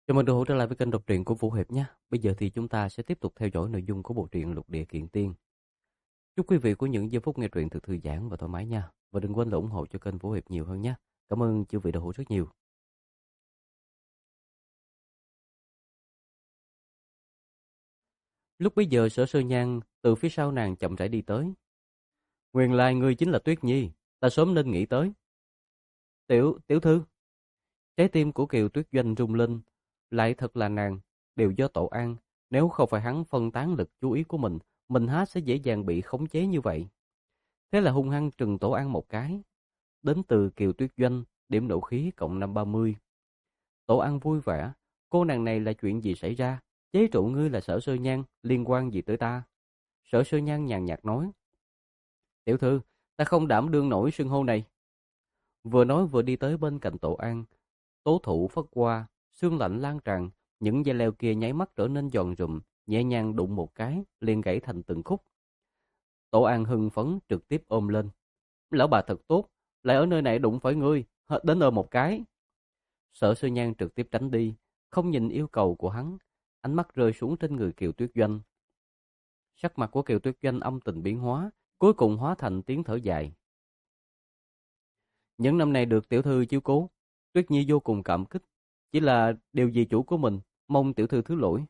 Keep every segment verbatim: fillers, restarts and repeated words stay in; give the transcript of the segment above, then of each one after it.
Chào mừng được hỗ trở lại với kênh đọc truyện của Vũ Hiệp nhé. Bây giờ thì chúng ta sẽ tiếp tục theo dõi nội dung của bộ truyện Lục Địa Kiện Tiên. Chúc quý vị có những giây phút nghe truyện thật thư giãn và thoải mái nha. Và đừng quên là ủng hộ cho kênh Vũ Hiệp nhiều hơn nhé. Cảm ơn chư vị đã ủng hộ rất nhiều. Lúc bấy giờ Sở Sơ Nhan từ phía sau nàng chậm rãi đi tới. Nguyên lai ngươi chính là Tuyết Nhi, ta sớm nên nghĩ tới. Tiểu, tiểu thư. Trái tim của Kiều Tuyết Doanh rung lên, lại thật là nàng, đều do Tổ An. Nếu không phải hắn phân tán lực chú ý của mình, mình há sẽ dễ dàng bị khống chế như vậy. Thế là hung hăng trừng Tổ An một cái. Đến từ Kiều Tuyết Doanh, điểm nộ khí cộng năm ba mươi. Tổ An vui vẻ, cô nàng này là chuyện gì xảy ra? Chế trụ ngươi là Sở Sơ Nhan, liên quan gì tới ta? Sở Sơ Nhan nhàn nhạt nói. Tiểu thư, ta không đảm đương nổi xưng hô này. Vừa nói vừa đi tới bên cạnh Tổ An. Tố thủ phất qua, sương lạnh lan tràn, những dây leo kia nháy mắt trở nên giòn rụm, nhẹ nhàng đụng một cái, liền gãy thành từng khúc. Tổ An hưng phấn trực tiếp ôm lên. Lão bà thật tốt, lại ở nơi này đụng phải ngươi, hết đến ôm một cái. Sở Sơ Nhan trực tiếp tránh đi, không nhìn yêu cầu của hắn, ánh mắt rơi xuống trên người Kiều Tuyết Doanh. Sắc mặt của Kiều Tuyết Doanh âm tình biến hóa, cuối cùng hóa thành tiếng thở dài. Những năm này được tiểu thư chiếu cố, Tuyết Nhi vô cùng cảm kích, chỉ là điều gì chủ của mình, mong tiểu thư thứ lỗi.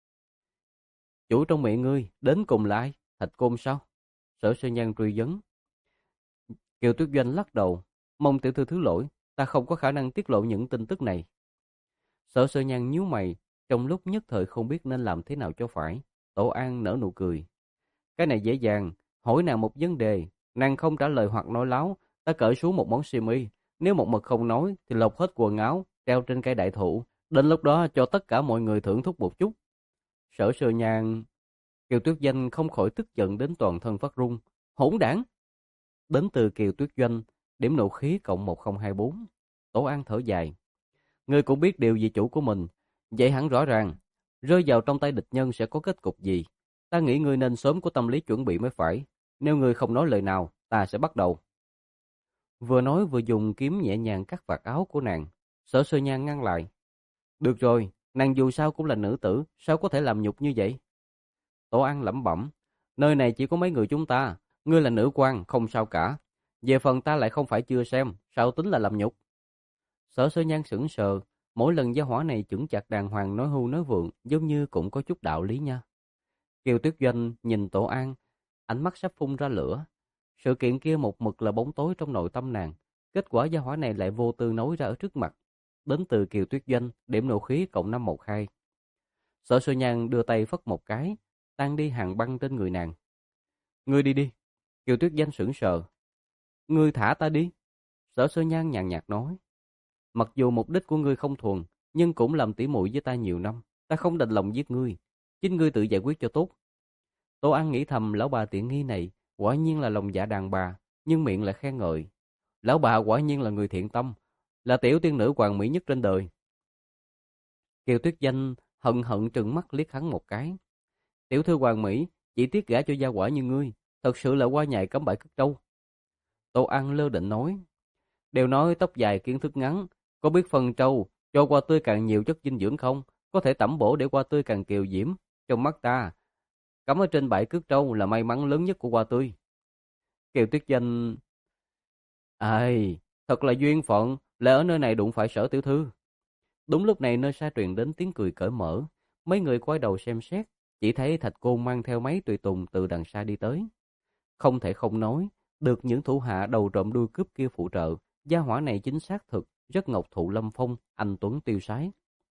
Chủ trong miệng ngươi, đến cùng là ai? Thạch Côn sao? Sở Sơ Nhan truy vấn. Kiều Tuyết Doanh lắc đầu, mong tiểu thư thứ lỗi, ta không có khả năng tiết lộ những tin tức này. Sở Sơ Nhan nhíu mày, trong lúc nhất thời không biết nên làm thế nào cho phải. Tổ An nở nụ cười. Cái này dễ dàng, hỏi nàng một vấn đề, nàng không trả lời hoặc nói láo, ta cởi xuống một món xiêm y, nếu một mực không nói thì lột hết quần áo, treo trên cây đại thụ, đến lúc đó cho tất cả mọi người thưởng thức một chút. Sở Sơ Nhan. Kiều Tuyết Doanh không khỏi tức giận đến toàn thân phát run. Hỗn đảng. Đến từ Kiều Tuyết Doanh, điểm nộ khí cộng một không hai bốn. Tổ An thở dài. Ngươi cũng biết điều gì chủ của mình, vậy hẳn rõ ràng, rơi vào trong tay địch nhân sẽ có kết cục gì. Ta nghĩ ngươi nên sớm có tâm lý chuẩn bị mới phải. Nếu ngươi không nói lời nào, ta sẽ bắt đầu. Vừa nói vừa dùng kiếm nhẹ nhàng cắt vạt áo của nàng. Sở Sơ Nhan ngăn lại. Được rồi, nàng dù sao cũng là nữ tử, sao có thể làm nhục như vậy? Tổ An lẩm bẩm. Nơi này chỉ có mấy người chúng ta, ngươi là nữ quan, không sao cả. Về phần ta lại không phải chưa xem, sao tính là làm nhục? Sở Sơ Nhan sững sờ, mỗi lần gia hỏa này chững chạc đàng hoàng nói hưu nói vượng, giống như cũng có chút đạo lý nha. Kiều Tuyết Doanh nhìn Tổ An, ánh mắt sắp phun ra lửa. Sự kiện kia một mực là bóng tối trong nội tâm nàng, kết quả gia hỏa này lại vô tư nói ra ở trước mặt. Đến từ Kiều Tuyết Doanh, điểm nộ khí cộng năm một hai. Sở Sơ Nhan đưa tay phất một cái, tan đi hàng băng trên người nàng. Ngươi đi đi. Kiều Tuyết Doanh sững sờ. Ngươi thả ta đi. Sở Sơ Nhan nhàn nhạt nói. Mặc dù mục đích của ngươi không thuần, nhưng cũng làm tỉ muội với ta nhiều năm, ta không đành lòng giết ngươi, chính ngươi tự giải quyết cho tốt. Tô An nghĩ thầm, lão bà tiện nghi này quả nhiên là lòng dạ đàn bà, nhưng miệng lại khen ngợi. Lão bà quả nhiên là người thiện tâm, là tiểu tiên nữ hoàn mỹ nhất trên đời. Kiều Tuyết Danh hận hận trừng mắt liếc hắn một cái. Tiểu thư hoàn mỹ, chỉ tiếc gả cho gia quả như ngươi, thật sự là qua nhại cắm bãi cất trâu. Tô An lơ định nói. Đều nói tóc dài kiến thức ngắn, có biết phân trâu, cho qua tươi càng nhiều chất dinh dưỡng không? Có thể tẩm bổ để qua tươi càng kiều diễm. Trong mắt ta, cắm ở trên bãi cước trâu là may mắn lớn nhất của qua tươi. Kiều Tuyết Danh. Ai, thật là duyên phận, lại ở nơi này đụng phải Sở tiểu thư. Đúng lúc này nơi xa truyền đến tiếng cười cởi mở, mấy người quay đầu xem xét, chỉ thấy Thạch Côn mang theo mấy tùy tùng từ đằng xa đi tới. Không thể không nói, được những thủ hạ đầu trộm đuôi cướp kia phụ trợ, gia hỏa này chính xác thực, rất ngọc thụ lâm phong, anh tuấn tiêu sái.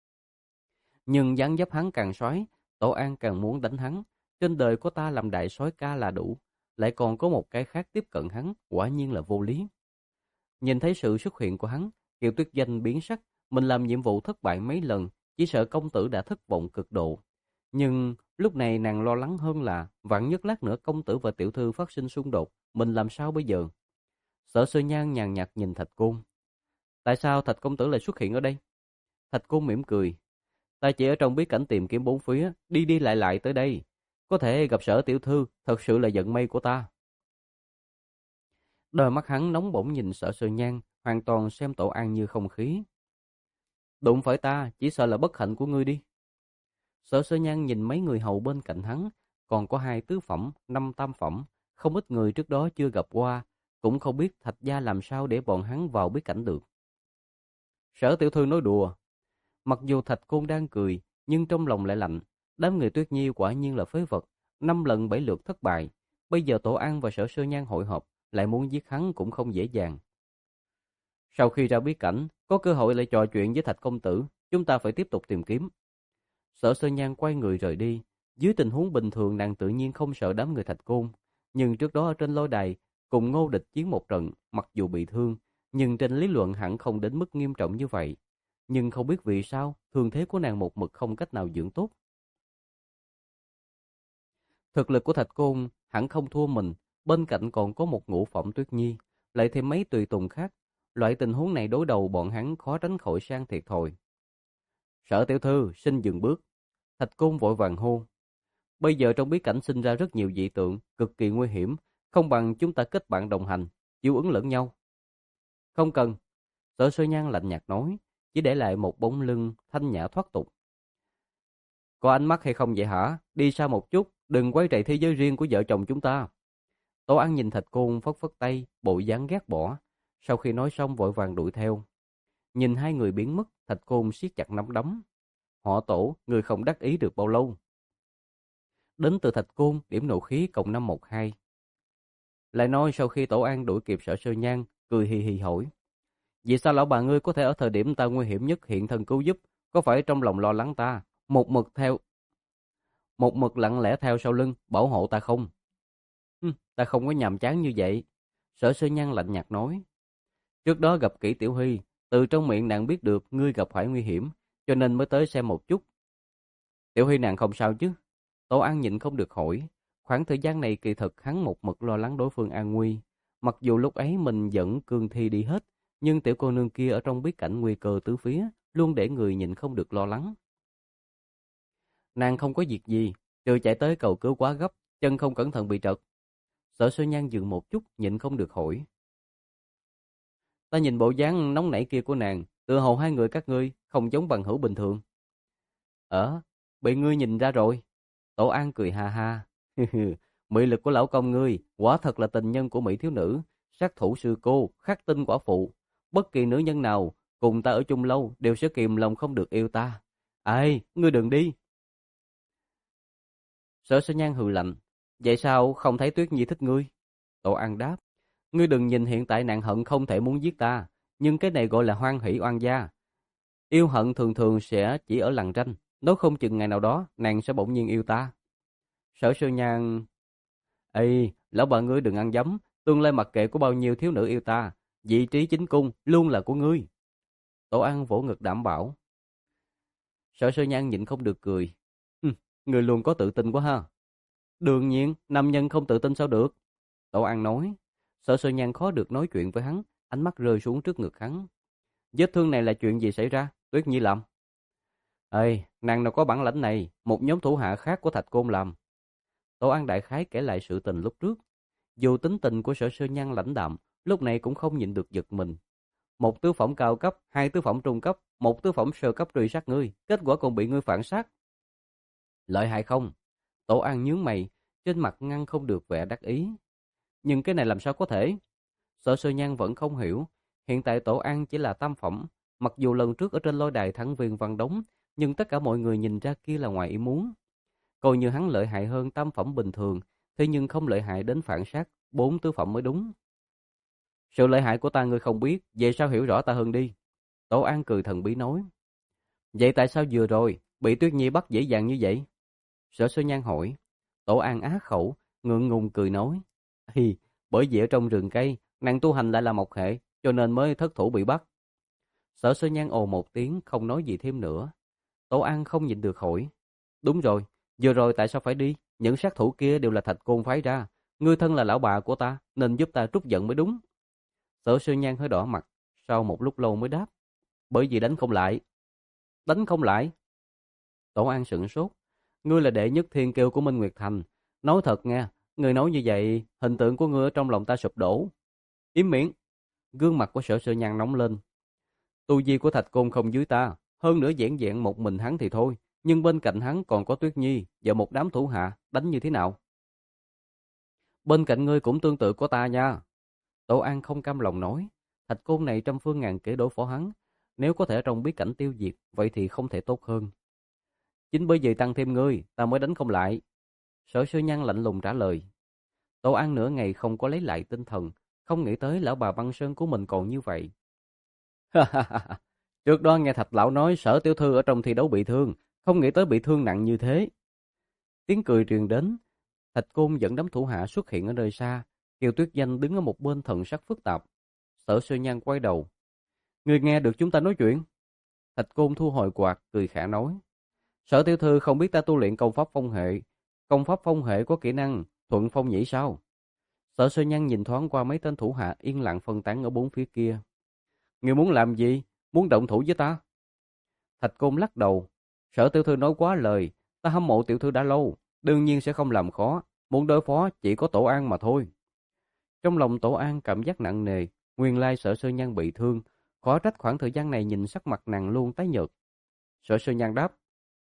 Nhưng dáng dấp hắn càng soái, Tổ An càng muốn đánh hắn. Trên đời có ta làm đại soái ca là đủ, lại còn có một cái khác tiếp cận hắn, quả nhiên là vô lý. Nhìn thấy sự xuất hiện của hắn, Kiều Tuyết Danh biến sắc, mình làm nhiệm vụ thất bại mấy lần, chỉ sợ công tử đã thất vọng cực độ. Nhưng lúc này nàng lo lắng hơn là vạn nhất lát nữa công tử và tiểu thư phát sinh xung đột, mình làm sao bây giờ? Sở Sơ Nhan nhàn nhạt nhìn Thạch Côn. Tại sao Thạch công tử lại xuất hiện ở đây? Thạch Côn mỉm cười. Ta chỉ ở trong bí cảnh tìm kiếm bốn phía, đi đi lại lại tới đây. Có thể gặp Sở tiểu thư, thật sự là vận may của ta. Đôi mắt hắn nóng bỏng nhìn Sở Sơ Nhan, hoàn toàn xem Tổ An như không khí. Đụng phải ta, chỉ sợ là bất hạnh của ngươi đi. Sở Sơ Nhan nhìn mấy người hầu bên cạnh hắn, còn có hai tứ phẩm, năm tam phẩm, không ít người trước đó chưa gặp qua, cũng không biết Thạch gia làm sao để bọn hắn vào bí cảnh được. Sở tiểu thư nói đùa. Mặc dù Thạch Côn đang cười, nhưng trong lòng lại lạnh. Đám người Tuyết Nhi quả nhiên là phế vật, năm lần bảy lượt thất bại. Bây giờ Tổ An và Sở Sơ Nhan hội họp, lại muốn giết hắn cũng không dễ dàng. Sau khi ra bí cảnh, có cơ hội lại trò chuyện với Thạch công tử, chúng ta phải tiếp tục tìm kiếm. Sở Sơ Nhan quay người rời đi. Dưới tình huống bình thường nàng tự nhiên không sợ đám người Thạch Côn, nhưng trước đó ở trên lôi đài cùng Ngô Địch chiến một trận, mặc dù bị thương, nhưng trên lý luận hẳn không đến mức nghiêm trọng như vậy. Nhưng không biết vì sao, thương thế của nàng một mực không cách nào dưỡng tốt. Thực lực của Thạch Côn hẳn không thua mình, bên cạnh còn có một ngũ phẩm Tuyết Nhi, lại thêm mấy tùy tùng khác. Loại tình huống này đối đầu bọn hắn khó tránh khỏi sang thiệt thòi. Sở tiểu thư, xin dừng bước. Thạch Côn vội vàng hô. Bây giờ trong bí cảnh sinh ra rất nhiều dị tượng, cực kỳ nguy hiểm, không bằng chúng ta kết bạn đồng hành, chiếu ứng lẫn nhau. Không cần. Sở Sơ Nhan lạnh nhạt nói, chỉ để lại một bóng lưng thanh nhã thoát tục. Có ánh mắt hay không vậy hả? Đi xa một chút, đừng quấy rầy thế giới riêng của vợ chồng chúng ta. Tổ An nhìn Thạch Côn phất phất tay, bộ dáng ghét bỏ. Sau khi nói xong vội vàng đuổi theo. Nhìn hai người biến mất, Thạch Côn siết chặt nắm đấm. Họ Tổ, người không đắc ý được bao lâu. Đến từ Thạch Côn, điểm nộ khí cộng năm một hai. Lại nói sau khi Tổ An đuổi kịp Sở Sơ Nhan, cười hì hì hỏi. Vì sao lão bà ngươi có thể ở thời điểm ta nguy hiểm nhất hiện thân cứu giúp, có phải trong lòng lo lắng ta, một mực theo, một mực lặng lẽ theo sau lưng, bảo hộ ta không? Hừ, ta không có nhàm chán như vậy. Sở Sơ Nhan lạnh nhạt nói. Trước đó gặp Kỷ Tiểu Huy, từ trong miệng nàng biết được ngươi gặp phải nguy hiểm, cho nên mới tới xem một chút. Tiểu Huy nàng không sao chứ? Tổ An nhịn không được hỏi. Khoảng thời gian này kỳ thực hắn một mực lo lắng đối phương an nguy. Mặc dù lúc ấy mình dẫn cương thi đi hết, nhưng tiểu cô nương kia ở trong bí cảnh nguy cơ tứ phía, luôn để người nhịn không được lo lắng. Nàng không có việc gì, trừ chạy tới cầu cứu quá gấp, chân không cẩn thận bị trật. Sở Sơ Nhan dừng một chút, nhịn không được hỏi. Ta nhìn bộ dáng nóng nảy kia của nàng, tựa hồ hai người các ngươi không giống bằng hữu bình thường. Ờ, bị ngươi nhìn ra rồi. Tổ An cười ha ha. Mị lực của lão công ngươi, quả thật là tình nhân của mỹ thiếu nữ, sát thủ sư cô, khắc tinh quả phụ. Bất kỳ nữ nhân nào cùng ta ở chung lâu đều sẽ kìm lòng không được yêu ta. Ai, ngươi đừng đi. Sở Sơ Nhan hừ lạnh. Vậy sao không thấy Tuyết Nhi thích ngươi? Tổ An đáp. Ngươi đừng nhìn hiện tại nàng hận không thể muốn giết ta, nhưng cái này gọi là hoan hỷ oan gia. Yêu hận thường thường sẽ chỉ ở lằn ranh, nói không chừng ngày nào đó nàng sẽ bỗng nhiên yêu ta. Sở Sơ Nhan. Ê, lão bà ngươi đừng ăn dấm, tương lai mặc kệ có bao nhiêu thiếu nữ yêu ta, vị trí chính cung luôn là của ngươi. Tổ An vỗ ngực đảm bảo. Sở Sơ Nhan nhịn không được cười. Hừ, ngươi luôn có tự tin quá ha. Đương nhiên, nam nhân không tự tin sao được. Tổ An nói. Sở Sơ Nhan khó được nói chuyện với hắn, ánh mắt rơi xuống trước ngực hắn. Vết thương này là chuyện gì xảy ra? Tuyết Nhi làm. Ê, nàng nào có bản lãnh này, một nhóm thủ hạ khác của Thạch Côn làm. Tổ An đại khái kể lại sự tình lúc trước. Dù tính tình của Sở Sơ Nhan lãnh đạm, lúc này cũng không nhịn được giật mình. Một tứ phẩm cao cấp, hai tứ phẩm trung cấp, một tứ phẩm sơ cấp truy sát ngươi, kết quả còn bị ngươi phản sát. Lợi hại không? Tổ An nhướng mày, trên mặt ngăn không được vẻ đắc ý. Nhưng cái này làm sao có thể? Sở Sơ Nhan vẫn không hiểu. Hiện tại Tổ An chỉ là tam phẩm, mặc dù lần trước ở trên lôi đài thắng Viên Văn Đống, nhưng tất cả mọi người nhìn ra kia là ngoài ý muốn. Coi như hắn lợi hại hơn tam phẩm bình thường, thế nhưng không lợi hại đến phản sát bốn tứ phẩm mới đúng. Sự lợi hại của ta ngươi không biết, vậy sao hiểu rõ ta hơn đi? Tổ An cười thần bí nói. Vậy tại sao vừa rồi bị Tuyết Nhi bắt dễ dàng như vậy? Sở Sơ Nhan hỏi. Tổ An á khẩu, ngượng ngùng cười nói. Hi, bởi vì ở trong rừng cây, nàng tu hành lại là một hệ, cho nên mới thất thủ bị bắt. Sở Sơ Nhan ồ một tiếng, không nói gì thêm nữa. Tổ An không nhịn được hỏi. Đúng rồi, vừa rồi tại sao phải đi? Những sát thủ kia đều là Thạch Côn phái ra. Ngươi thân là lão bà của ta, nên giúp ta trút giận mới đúng. Sở Sơ Nhan hơi đỏ mặt, sau một lúc lâu mới đáp. Bởi vì đánh không lại. Đánh không lại? Tổ An sửng sốt. Ngươi là đệ nhất thiên kiêu của Minh Nguyệt Thành. Nói thật nghe, ngươi nói như vậy, hình tượng của ngươi ở trong lòng ta sụp đổ. Im miệng. Gương mặt của Sở Sơ Nhan nóng lên. Tu vi của Thạch Côn không dưới ta, Hơn nữa vẹn vẹn một mình hắn thì thôi, nhưng bên cạnh hắn còn có Tuyết Nhi và một đám thủ hạ, đánh như thế nào? Bên cạnh ngươi cũng tương tự có ta nha. Tổ An không cam lòng nói, Thạch Côn này trăm phương ngàn kế đối phó hắn, nếu có thể trong bí cảnh tiêu diệt, vậy thì không thể tốt hơn. Chính bởi vì tăng thêm ngươi, ta mới đánh không lại. Sở Sư Nhân lạnh lùng trả lời. Tổ An nửa ngày không có lấy lại tinh thần, không nghĩ tới lão bà băng sơn của mình còn như vậy. Trước đó nghe Thạch lão nói Sở tiểu thư ở trong thi đấu bị thương, không nghĩ tới bị thương nặng như thế. Tiếng cười truyền đến, Thạch Côn dẫn đám thủ hạ xuất hiện ở nơi xa, Kiều Tuyết Danh đứng ở một bên thần sắc phức tạp. Sở Sư Nhân quay đầu. Người nghe được chúng ta nói chuyện? Thạch Côn thu hồi quạt, cười khả nói. Sở tiểu thư không biết ta tu luyện công pháp phong hệ. Công pháp phong hệ có kỹ năng thuận phong nhĩ sao? Sở Sư Nhân nhìn thoáng qua mấy tên thủ hạ yên lặng phân tán ở bốn phía kia. Người muốn làm gì? Muốn động thủ với ta? Thạch Côn lắc đầu. Sở tiểu thư nói quá lời, ta hâm mộ tiểu thư đã lâu, đương nhiên sẽ không làm khó, muốn đối phó chỉ có Tổ An mà thôi. Trong lòng Tổ An cảm giác nặng nề, nguyên lai Sở Sư Nhân bị thương, khó trách khoảng thời gian này nhìn sắc mặt nàng luôn tái nhợt. Sở Sư Nhân đáp.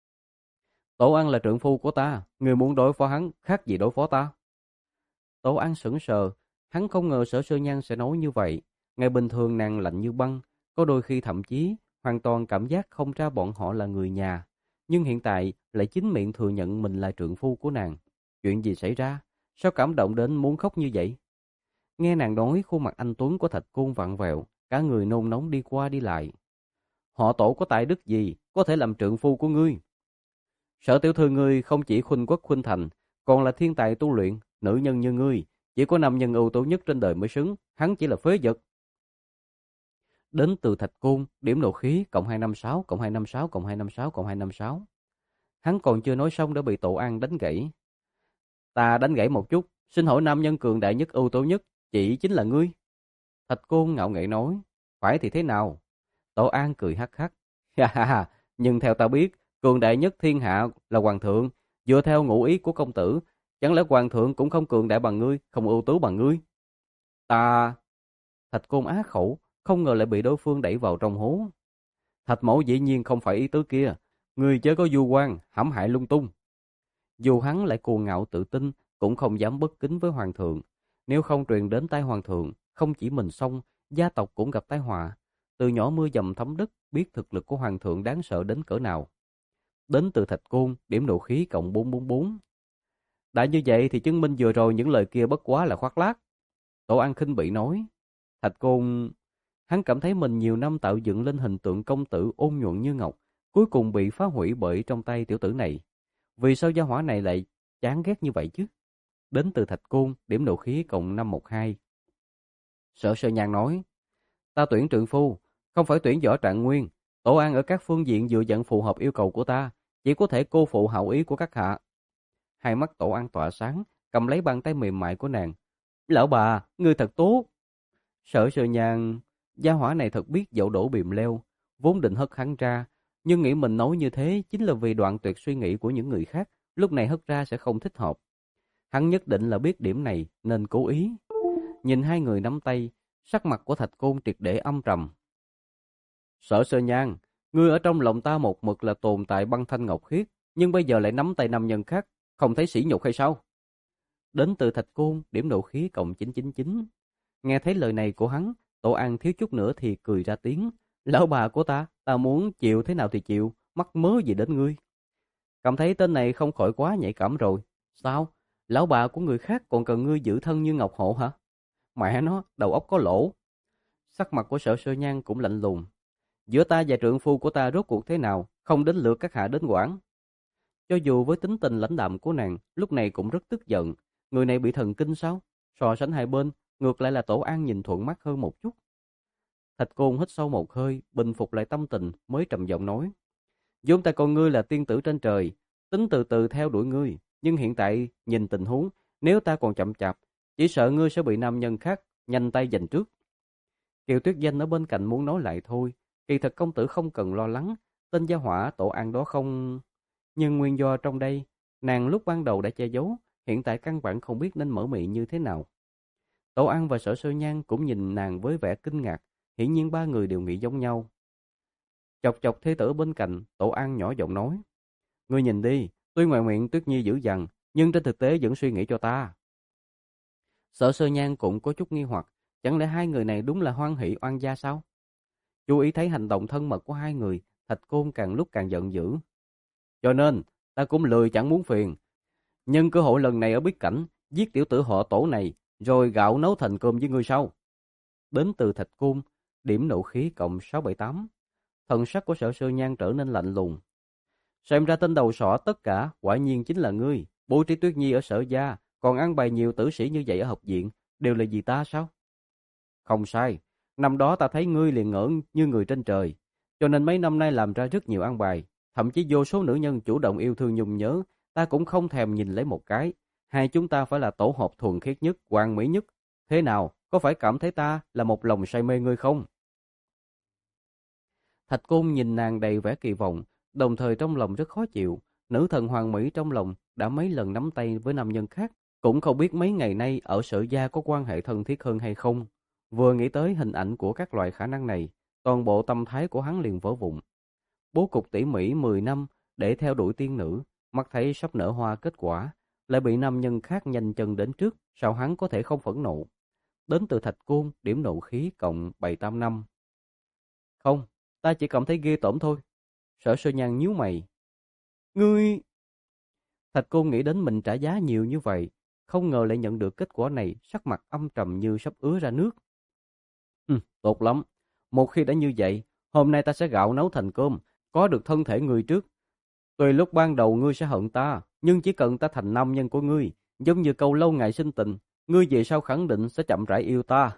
Tổ An là trượng phu của ta, người muốn đối phó hắn, khác gì đối phó ta? Tổ An sững sờ, hắn không ngờ Sở Sư Nhân sẽ nói như vậy. Ngày bình thường nàng lạnh như băng, có đôi khi thậm chí hoàn toàn cảm giác không ra bọn họ là người nhà. Nhưng hiện tại lại chính miệng thừa nhận mình là trượng phu của nàng. Chuyện gì xảy ra? Sao cảm động đến muốn khóc như vậy? Nghe nàng nói, khuôn mặt anh tuấn của Thạch Côn vặn vẹo, cả người nôn nóng đi qua đi lại. Họ Tổ có tài đức gì, có thể làm trượng phu của ngươi? Sở tiểu thư ngươi không chỉ khuynh quốc khuynh thành, còn là thiên tài tu luyện, nữ nhân như ngươi, chỉ có nam nhân ưu tú nhất trên đời mới xứng, hắn chỉ là phế vật. Đến từ Thạch Côn, điểm nộ khí cộng hai năm sáu cộng hai năm sáu cộng hai năm sáu cộng hai năm sáu. Hắn còn chưa nói xong đã bị Tổ An đánh gãy. Ta đánh gãy một chút, xin hỏi nam nhân cường đại nhất ưu tú nhất, chỉ chính là ngươi. Thạch Côn ngạo nghễ nói, phải thì thế nào? Tổ An cười hắc hắc. Ha ha ha, nhưng theo ta biết, cường đại nhất thiên hạ là hoàng thượng, dựa theo ngụ ý của công tử, chẳng lẽ hoàng thượng cũng không cường đại bằng ngươi, không ưu tú bằng ngươi? Ta... Thạch Côn á khẩu, không ngờ lại bị đối phương đẩy vào trong hố. Thạch mẫu dĩ nhiên không phải ý tứ kia, ngươi chớ có vu oan, hãm hại lung tung. Dù hắn lại cuồng ngạo tự tin, cũng không dám bất kính với hoàng thượng. Nếu không truyền đến tai hoàng thượng, không chỉ mình xong, gia tộc cũng gặp tai họa. Từ nhỏ mưa dầm thấm đất, biết thực lực của hoàng thượng đáng sợ đến cỡ nào. Đến từ Thạch Côn, điểm nộ khí cộng bốn bốn bốn. Đã như vậy thì chứng minh vừa rồi những lời kia bất quá là khoác lác. Tổ An khinh bị nói. Thạch Côn... Hắn cảm thấy mình nhiều năm tạo dựng lên hình tượng công tử ôn nhuận như ngọc, cuối cùng bị phá hủy bởi trong tay tiểu tử này. Vì sao gia hỏa này lại chán ghét như vậy chứ? Đến từ Thạch Côn, điểm nộ khí cộng năm một hai. Sở Sơ Nhan nói, ta tuyển trượng phu, không phải tuyển võ trạng nguyên. Tổ An ở các phương diện dựa dặn phù hợp yêu cầu của ta, chỉ có thể cô phụ hảo ý của các hạ. Hai mắt Tổ An tỏa sáng, cầm lấy bàn tay mềm mại của nàng. Lão bà, ngươi thật tốt. Sở Sơ Nhan, gia hỏa này thật biết dậu đổ bìm leo, vốn định hất hắn ra, nhưng nghĩ mình nói như thế chính là vì đoạn tuyệt suy nghĩ của những người khác, lúc này hất ra sẽ không thích hợp. Hắn nhất định là biết điểm này nên cố ý. Nhìn hai người nắm tay, sắc mặt của Thạch Côn triệt để âm trầm. Sở Sơ Nhan, ngươi ở trong lòng ta một mực là tồn tại băng thanh ngọc khiết, nhưng bây giờ lại nắm tay nam nhân khác, không thấy sỉ nhục hay sao? Đến từ Thạch Côn, điểm nộ khí cộng chín chín chín. Nghe thấy lời này của hắn, Tổ An thiếu chút nữa thì cười ra tiếng. Lão bà của ta, ta muốn chịu thế nào thì chịu, mắc mớ gì đến ngươi? Cảm thấy tên này không khỏi quá nhạy cảm rồi. Sao? Lão bà của người khác còn cần ngươi giữ thân như ngọc hộ hả? Mẹ nó, đầu óc có lỗ. Sắc mặt của Sở Sơ Nhan cũng lạnh lùng. Giữa ta và trượng phu của ta rốt cuộc thế nào, không đến lượt các hạ đến quản. Cho dù với tính tình lãnh đạm của nàng, lúc này cũng rất tức giận. Người này bị thần kinh sao? So sánh hai bên, ngược lại là Tổ An nhìn thuận mắt hơn một chút. Thạch Côn hít sâu một hơi, bình phục lại tâm tình, mới trầm giọng nói. Vốn ta con ngươi là tiên tử trên trời, tính từ từ theo đuổi ngươi. Nhưng hiện tại, nhìn tình huống, nếu ta còn chậm chạp, chỉ sợ ngươi sẽ bị nam nhân khác, nhanh tay giành trước. Kiều Tuyết Danh ở bên cạnh muốn nói lại thôi. Kỳ thật công tử không cần lo lắng, tên gia hỏa Tổ An đó không... Nhưng nguyên do trong đây, nàng lúc ban đầu đã che giấu, hiện tại căn bản không biết nên mở miệng như thế nào. Tổ An và Sở Sơ Nhan cũng nhìn nàng với vẻ kinh ngạc, hiển nhiên ba người đều nghĩ giống nhau. Chọc chọc thê tử bên cạnh, Tổ An nhỏ giọng nói. Ngươi nhìn đi, tuy ngoài miệng Tuyết Nhi dữ dằn, nhưng trên thực tế vẫn suy nghĩ cho ta. Sở Sơ Nhan cũng có chút nghi hoặc, chẳng lẽ hai người này đúng là hoan hỷ oan gia sao? Chú ý thấy hành động thân mật của hai người, Thạch Côn càng lúc càng giận dữ. Cho nên, ta cũng lười chẳng muốn phiền. Nhân cơ hội lần này ở Bí Cảnh, giết tiểu tử họ Tổ này, rồi gạo nấu thành cơm với ngươi sau. Đến từ Thạch Côn, điểm nộ khí cộng sáu bảy tám. Thần sắc của Sở Sơ Nhan trở nên lạnh lùng. Xem ra tên đầu sỏ tất cả, quả nhiên chính là ngươi. Bố trí Tuyết Nhi ở Sở gia, còn ăn bày nhiều tử sĩ như vậy ở học viện, đều là vì ta sao? Không sai, năm đó ta thấy ngươi liền ngỡ như người trên trời, cho nên mấy năm nay làm ra rất nhiều ăn bài, thậm chí vô số nữ nhân chủ động yêu thương nhung nhớ, ta cũng không thèm nhìn lấy một cái. Hai chúng ta phải là tổ hợp thuần khiết nhất, hoàn mỹ nhất. Thế nào, có phải cảm thấy ta là một lòng say mê ngươi không? Thạch Côn nhìn nàng đầy vẻ kỳ vọng, đồng thời trong lòng rất khó chịu. Nữ thần hoàng mỹ trong lòng đã mấy lần nắm tay với nam nhân khác, cũng không biết mấy ngày nay ở Sở gia có quan hệ thân thiết hơn hay không. Vừa nghĩ tới hình ảnh của các loại khả năng này, toàn bộ tâm thái của hắn liền vỡ vụn. Bố cục tỉ mỉ mười năm để theo đuổi tiên nữ, mắt thấy sắp nở hoa kết quả, lại bị nam nhân khác nhanh chân đến trước, sao hắn có thể không phẫn nộ? Đến từ Thạch Côn, điểm nộ khí cộng bảy tám năm. Không, ta chỉ cảm thấy ghê tởm thôi. Sở Sơ Nhan nhíu mày. Ngươi... Thạch Côn nghĩ đến mình trả giá nhiều như vậy, không ngờ lại nhận được kết quả này, sắc mặt âm trầm như sắp ứa ra nước. Ừ, tốt lắm. Một khi đã như vậy, hôm nay ta sẽ gạo nấu thành cơm, có được thân thể ngươi trước. Tuy lúc ban đầu ngươi sẽ hận ta, nhưng chỉ cần ta thành nam nhân của ngươi, giống như câu lâu ngày sinh tình, ngươi về sau khẳng định sẽ chậm rãi yêu ta.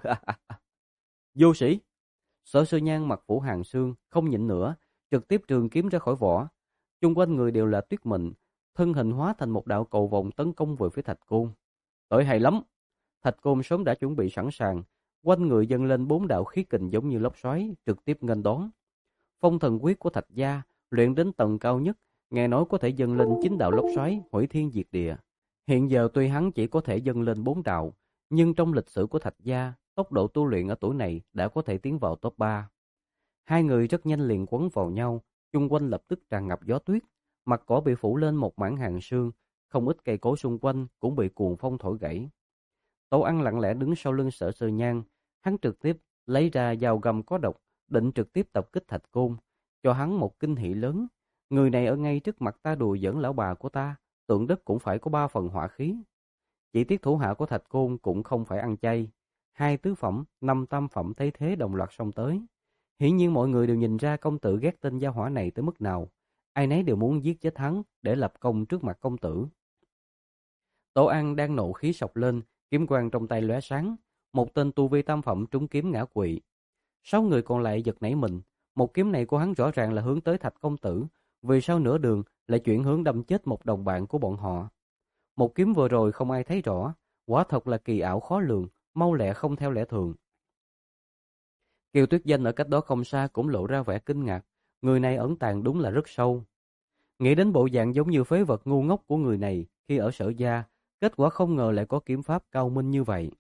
Vô sĩ. Sở Sơ Nhan mặt phủ hàng xương, không nhịn nữa, trực tiếp trường kiếm ra khỏi vỏ. Chung quanh người đều là tuyết mịn, thân hình hóa thành một đạo cầu vồng tấn công về phía Thạch Côn. Tới hay lắm. Thạch Côn sớm đã chuẩn bị sẵn sàng, quanh người dâng lên bốn đạo khí kình giống như lốc xoáy, trực tiếp nghênh đón. Phong thần quyết của Thạch gia luyện đến tầng cao nhất, nghe nói có thể dâng lên chín đạo lốc xoáy, hủy thiên diệt địa. Hiện giờ tuy hắn chỉ có thể dâng lên bốn đạo, nhưng trong lịch sử của Thạch gia, tốc độ tu luyện ở tuổi này đã có thể tiến vào top ba. Hai người rất nhanh liền quấn vào nhau, chung quanh lập tức tràn ngập gió tuyết, mặt cỏ bị phủ lên một mảng hàng sương, không ít cây cối xung quanh cũng bị cuồng phong thổi gãy. Tấu Ăn lặng lẽ đứng sau lưng Sở Sơ Nhan, hắn trực tiếp lấy ra dao găm có độc, định trực tiếp tập kích Thạch Côn, cho hắn một kinh hỉ lớn. Người này ở ngay trước mặt ta đùa giỡn lão bà của ta, tượng đất cũng phải có ba phần hỏa khí. Chỉ tiếc thủ hạ của Thạch Côn cũng không phải ăn chay. Hai tứ phẩm, năm tam phẩm thấy thế đồng loạt xông tới. Hiển nhiên mọi người đều nhìn ra công tử ghét tên gia hỏa này tới mức nào. Ai nấy đều muốn giết chết hắn để lập công trước mặt công tử. Tổ An đang nộ khí sộc lên, kiếm quang trong tay lóe sáng. Một tên tu vi tam phẩm trúng kiếm ngã quỵ. Sáu người còn lại giật nảy mình. Một kiếm này của hắn rõ ràng là hướng tới Thạch công tử. Vì sao nửa đường lại chuyển hướng đâm chết một đồng bạn của bọn họ? Một kiếm vừa rồi không ai thấy rõ. Quả thật là kỳ ảo khó lường, mau lẹ không theo lẽ thường. Kiều Tuyết Danh ở cách đó không xa cũng lộ ra vẻ kinh ngạc. Người này ẩn tàng đúng là rất sâu. Nghĩ đến bộ dạng giống như phế vật ngu ngốc của người này khi ở Sở gia, kết quả không ngờ lại có kiếm pháp cao minh như vậy.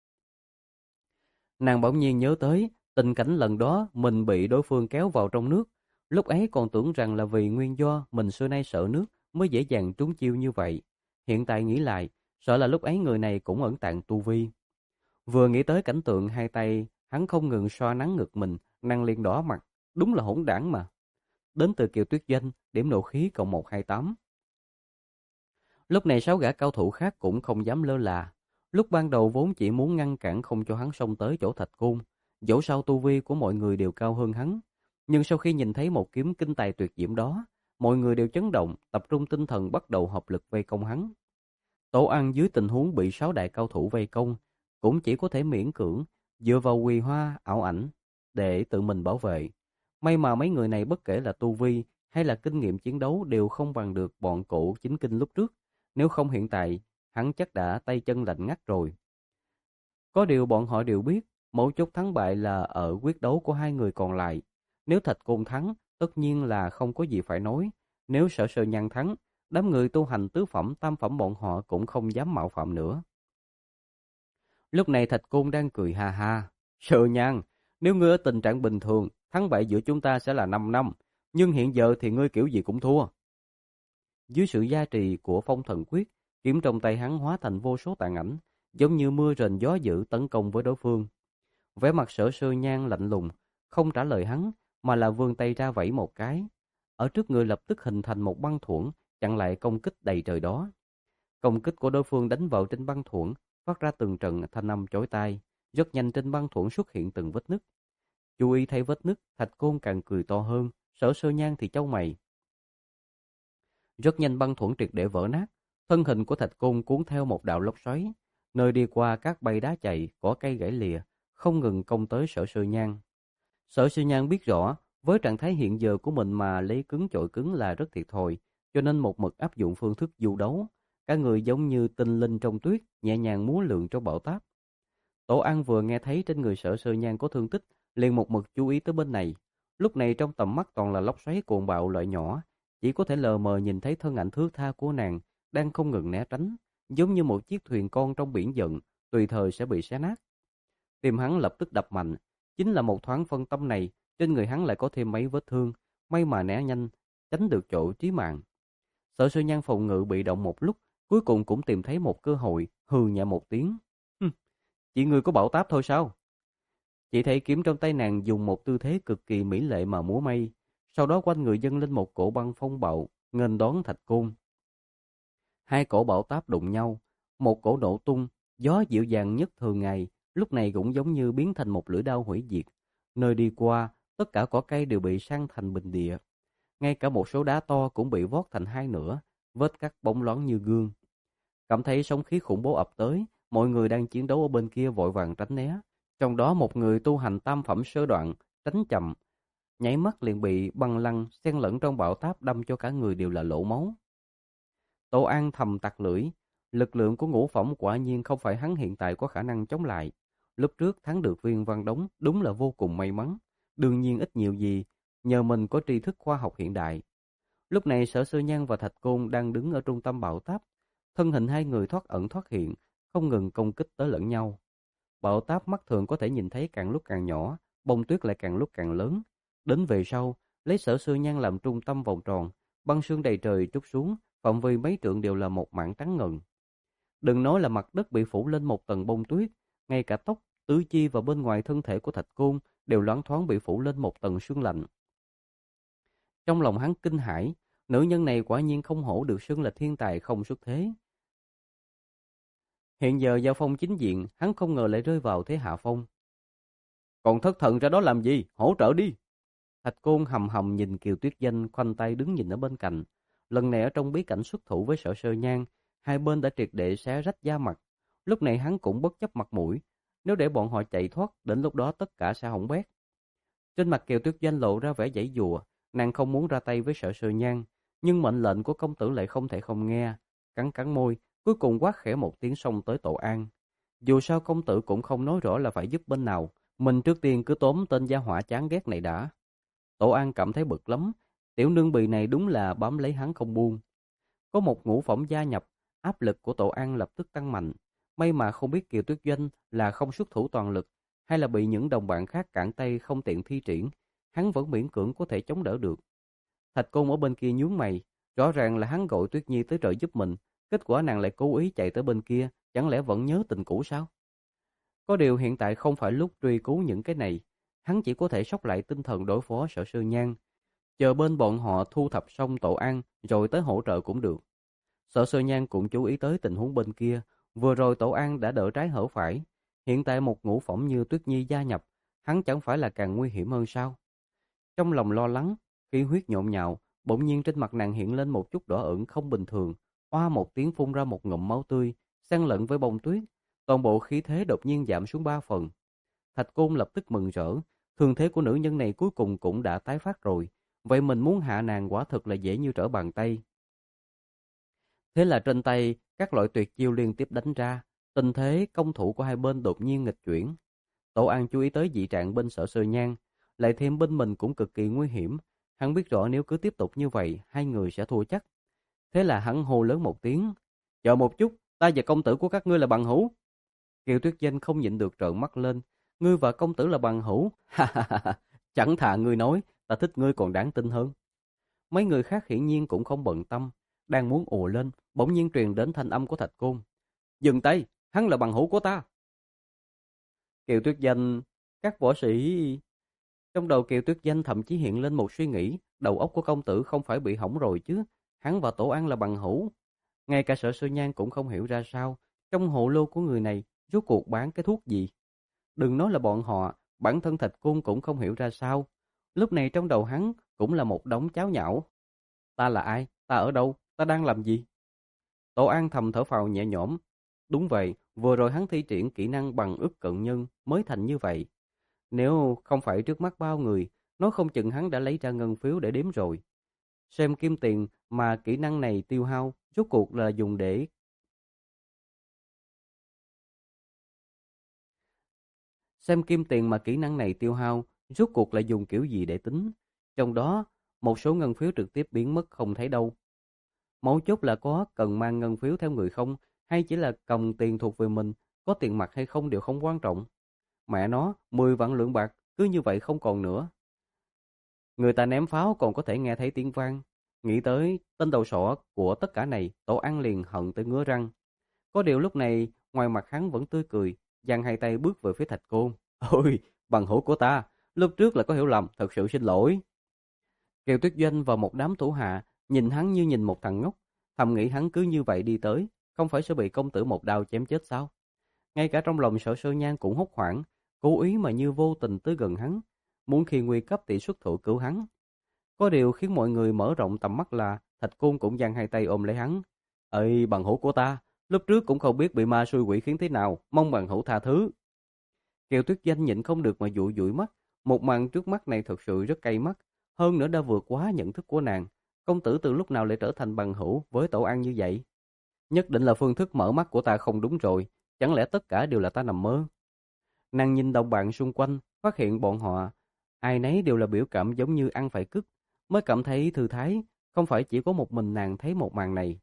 Nàng bỗng nhiên nhớ tới tình cảnh lần đó mình bị đối phương kéo vào trong nước. Lúc ấy còn tưởng rằng là vì nguyên do mình xưa nay sợ nước mới dễ dàng trúng chiêu như vậy. Hiện tại nghĩ lại, sợ là lúc ấy người này cũng ẩn tàng tu vi. Vừa nghĩ tới cảnh tượng hai tay hắn không ngừng xoa nắng ngực mình, nàng liền đỏ mặt. Đúng là hỗn đảng mà. Đến từ Kiều Tuyết Danh, điểm nộ khí cộng một hai tám. Lúc này sáu gã cao thủ khác cũng không dám lơ là. Lúc ban đầu vốn chỉ muốn ngăn cản không cho hắn xông tới chỗ Thạch Côn, dẫu sao tu vi của mọi người đều cao hơn hắn. Nhưng sau khi nhìn thấy một kiếm kinh tài tuyệt diễm đó, mọi người đều chấn động, tập trung tinh thần bắt đầu hợp lực vây công hắn. Tổ Ăn dưới tình huống bị sáu đại cao thủ vây công, cũng chỉ có thể miễn cưỡng, dựa vào quỳ hoa, ảo ảnh, để tự mình bảo vệ. May mà mấy người này bất kể là tu vi hay là kinh nghiệm chiến đấu đều không bằng được bọn cổ chính kinh lúc trước. Nếu không hiện tại, hắn chắc đã tay chân lạnh ngắt rồi. Có điều bọn họ đều biết, mấu chốt thắng bại là ở quyết đấu của hai người còn lại. Nếu Thạch Côn thắng, tất nhiên là không có gì phải nói. Nếu Sở Sơ Nhan thắng, đám người tu hành tứ phẩm tam phẩm bọn họ cũng không dám mạo phạm nữa. Lúc này Thạch Côn đang cười ha ha. Sơ Nhan, nếu ngươi ở tình trạng bình thường, thắng bại giữa chúng ta sẽ là 5 năm, nhưng hiện giờ thì ngươi kiểu gì cũng thua. Dưới sự gia trì của phong thần quyết, kiếm trong tay hắn hóa thành vô số tàn ảnh, giống như mưa rền gió dữ tấn công với đối phương. Vẻ mặt Sở Sơ Nhan lạnh lùng, không trả lời hắn, mà là vươn tay ra vẫy một cái. Ở trước người lập tức hình thành một băng thuẫn, chặn lại công kích đầy trời đó. Công kích của đối phương đánh vào trên băng thuẫn, phát ra từng trận thanh âm chói tai. Rất nhanh trên băng thuẫn xuất hiện từng vết nứt. Chú ý thấy vết nứt, Thạch Côn càng cười to hơn, Sở Sơ Nhan thì chau mày. Rất nhanh băng thuẫn triệt để vỡ nát, thân hình của Thạch Côn cuốn theo một đạo lốc xoáy, nơi đi qua các bay đá chạy, cỏ cây gãy lìa, không ngừng công tới Sở Sơ Nhan. Sở Sơ Nhan biết rõ, với trạng thái hiện giờ của mình mà lấy cứng chọi cứng là rất thiệt thòi, cho nên một mực áp dụng phương thức du đấu. Cả người giống như tinh linh trong tuyết, nhẹ nhàng múa lượn trong bão táp. Tổ An vừa nghe thấy trên người Sở Sơ Nhan có thương tích, liền một mực chú ý tới bên này. Lúc này trong tầm mắt toàn là lốc xoáy cuồng bạo loại nhỏ, chỉ có thể lờ mờ nhìn thấy thân ảnh thướt tha của nàng đang không ngừng né tránh, giống như một chiếc thuyền con trong biển giận, tùy thời sẽ bị xé nát. Tim hắn lập tức đập mạnh, chính là một thoáng phân tâm này, trên người hắn lại có thêm mấy vết thương, may mà né nhanh, tránh được chỗ chí mạng. Sở Sơ Nhan phòng ngự bị động một lúc, cuối cùng cũng tìm thấy một cơ hội, hừ nhẹ một tiếng. Hừm, chỉ người có bão táp thôi sao? Chỉ thấy kiếm trong tay nàng dùng một tư thế cực kỳ mỹ lệ mà múa may, sau đó quanh người dâng lên một cổ băng phong bạo, nghênh đón Thạch Côn. Hai cổ bão táp đụng nhau, một cổ nổ tung, gió dịu dàng nhất thường ngày, lúc này cũng giống như biến thành một lưỡi đao hủy diệt. Nơi đi qua, tất cả cỏ cây đều bị san thành bình địa. Ngay cả một số đá to cũng bị vót thành hai nửa, vết cắt bóng loáng như gương. Cảm thấy sóng khí khủng bố ập tới, mọi người đang chiến đấu ở bên kia vội vàng tránh né. Trong đó một người tu hành tam phẩm sơ đoạn, tránh chậm, nháy mắt liền bị băng lăng xen lẫn trong bão táp đâm cho cả người đều là lỗ máu. Tô An thầm tặc lưỡi, lực lượng của ngũ phẩm quả nhiên không phải hắn hiện tại có khả năng chống lại. Lúc trước thắng được Viên Văn Đống đúng là vô cùng may mắn, đương nhiên ít nhiều gì, nhờ mình có tri thức khoa học hiện đại. Lúc này Sở Sơ Nhan và Thạch Côn đang đứng ở trung tâm bão táp, thân hình hai người thoát ẩn thoát hiện, không ngừng công kích tới lẫn nhau. Bão táp mắt thường có thể nhìn thấy càng lúc càng nhỏ, bông tuyết lại càng lúc càng lớn. Đến về sau, lấy Sở Sơ Nhan làm trung tâm vòng tròn, băng sương đầy trời trút xuống, phạm vi mấy trượng đều là một mảng trắng ngần. Đừng nói là mặt đất bị phủ lên một tầng bông tuyết, ngay cả tóc, tứ chi và bên ngoài thân thể của Thạch Côn đều loáng thoáng bị phủ lên một tầng sương lạnh. Trong lòng hắn kinh hãi, nữ nhân này quả nhiên không hổ được xưng là thiên tài không xuất thế. Hiện giờ giao phong chính diện, hắn không ngờ lại rơi vào thế hạ phong. Còn thất thần ra đó làm gì, hỗ trợ đi. Thạch Côn hầm hầm nhìn Kiều Tuyết Danh khoanh tay đứng nhìn ở bên cạnh. Lần này ở trong bí cảnh xuất thủ với Sở Sơ Nhan, hai bên đã triệt để xé rách da mặt. Lúc này hắn cũng bất chấp mặt mũi, nếu để bọn họ chạy thoát, đến lúc đó tất cả sẽ hỏng bét. Trên mặt Kiều Tuyết Danh lộ ra vẻ giãy giụa, nàng không muốn ra tay với Sở Sơ Nhan, nhưng mệnh lệnh của công tử lại không thể không nghe. Cắn cắn môi, cuối cùng quát khẽ một tiếng xông tới Tổ An. Dù sao công tử cũng không nói rõ là phải giúp bên nào, mình trước tiên cứ tóm tên gia hỏa chán ghét này đã. Tổ An cảm thấy bực lắm, tiểu nương bì này đúng là bám lấy hắn không buông. Có một ngũ phẩm gia nhập, áp lực của Tổ An lập tức tăng mạnh. May mà không biết Kiều Tuyết Doanh là không xuất thủ toàn lực, hay là bị những đồng bạn khác cản tay không tiện thi triển, hắn vẫn miễn cưỡng có thể chống đỡ được. Thạch Côn ở bên kia nhướng mày, rõ ràng là hắn gọi Tuyết Nhi tới trợ giúp mình, kết quả nàng lại cố ý chạy tới bên kia, chẳng lẽ vẫn nhớ tình cũ sao? Có điều hiện tại không phải lúc truy cứu những cái này, hắn chỉ có thể sốc lại tinh thần đối phó Sở Sơ Nhan, chờ bên bọn họ thu thập xong Tổ An rồi tới hỗ trợ cũng được. Sở Sơ Nhan cũng chú ý tới tình huống bên kia, vừa rồi Tổ An đã đỡ trái hở phải, hiện tại một ngũ phẩm như Tuyết Nhi gia nhập, hắn chẳng phải là càng nguy hiểm hơn sao? Trong lòng lo lắng, khí huyết nhộn nhạo, bỗng nhiên trên mặt nàng hiện lên một chút đỏ ửng không bình thường, oa một tiếng phun ra một ngụm máu tươi, xen lẫn với bông tuyết, toàn bộ khí thế đột nhiên giảm xuống ba phần. Thạch Côn lập tức mừng rỡ, thương thế của nữ nhân này cuối cùng cũng đã tái phát rồi, vậy mình muốn hạ nàng quả thực là dễ như trở bàn tay. Thế là trên tay, các loại tuyệt chiêu liên tiếp đánh ra, tình thế công thủ của hai bên đột nhiên nghịch chuyển. Tổ An chú ý tới dị trạng bên Sở Sơ Nhan, lại thêm bên mình cũng cực kỳ nguy hiểm, hắn biết rõ nếu cứ tiếp tục như vậy, hai người sẽ thua chắc. Thế là hắn hô lớn một tiếng, chờ một chút, ta và công tử của các ngươi là bằng hữu. Kiều Tuyết Danh không nhịn được trợn mắt lên, ngươi và công tử là bằng hữu, ha ha ha, Chẳng thà ngươi nói, ta thích ngươi còn đáng tin hơn. Mấy người khác hiển nhiên cũng không bận tâm, đang muốn ồ lên, bỗng nhiên truyền đến thanh âm của Thạch Côn. Dừng tay, hắn là bằng hữu của ta. Kiều Tuyết Danh, các võ sĩ... Trong đầu Kiều Tuyết Danh thậm chí hiện lên một suy nghĩ, đầu óc của công tử không phải bị hỏng rồi chứ, hắn và Tổ An là bằng hữu. Ngay cả Sở Sư Nhan cũng không hiểu ra sao, trong hộ lô của người này rốt cuộc bán cái thuốc gì. Đừng nói là bọn họ, bản thân Thạch Côn cũng không hiểu ra sao. Lúc này trong đầu hắn cũng là một đống cháo nhão. Ta là ai? Ta ở đâu? Ta đang làm gì? Tổ An thầm thở phào nhẹ nhõm. Đúng vậy, vừa rồi hắn thi triển kỹ năng bằng ức cận nhân mới thành như vậy. Nếu không phải trước mắt bao người, nói không chừng hắn đã lấy ra ngân phiếu để đếm rồi. Xem kim tiền mà kỹ năng này tiêu hao, rốt cuộc là dùng để... Xem kim tiền mà kỹ năng này tiêu hao, rốt cuộc là dùng kiểu gì để tính. Trong đó, một số ngân phiếu trực tiếp biến mất không thấy đâu. Mấu chốt là có cần mang ngân phiếu theo người không, hay chỉ là cầm tiền thuộc về mình, có tiền mặt hay không đều không quan trọng. Mẹ nó, mười vạn lượng bạc, cứ như vậy không còn nữa. Người ta ném pháo còn có thể nghe thấy tiếng vang. Nghĩ tới tên đầu sỏ của tất cả này, Tổ An liền hận tới ngứa răng. Có điều lúc này, ngoài mặt hắn vẫn tươi cười, giang hai tay bước về phía Thạch Côn. Ôi, bằng hữu của ta, lúc trước là có hiểu lầm, thật sự xin lỗi. Kiều Tuyết Doanh và một đám thủ hạ nhìn hắn như nhìn một thằng ngốc, thầm nghĩ hắn cứ như vậy đi tới, không phải sẽ bị công tử một đao chém chết sao? Ngay cả trong lòng Sở Sơ Nhan cũng hốt hoảng, cố ý mà như vô tình tới gần hắn, muốn khi nguy cấp thì xuất thủ cứu hắn. Có điều khiến mọi người mở rộng tầm mắt là Thạch Côn cũng giang hai tay ôm lấy hắn. Ơi, bằng hữu của ta, lúc trước cũng không biết bị ma xui quỷ khiến thế nào, mong bằng hữu tha thứ. Kiều Tuyết Danh nhịn không được mà dụi dụi mắt, một màn trước mắt này thật sự rất cay mắt, hơn nữa đã vượt quá nhận thức của nàng. Công tử từ lúc nào lại trở thành bằng hữu với Tổ An như vậy? Nhất định là phương thức mở mắt của ta không đúng rồi, chẳng lẽ tất cả đều là ta nằm mơ? Nàng nhìn đồng bạn xung quanh, phát hiện bọn họ, ai nấy đều là biểu cảm giống như ăn phải cứt, mới cảm thấy thư thái, không phải chỉ có một mình nàng thấy một màn này.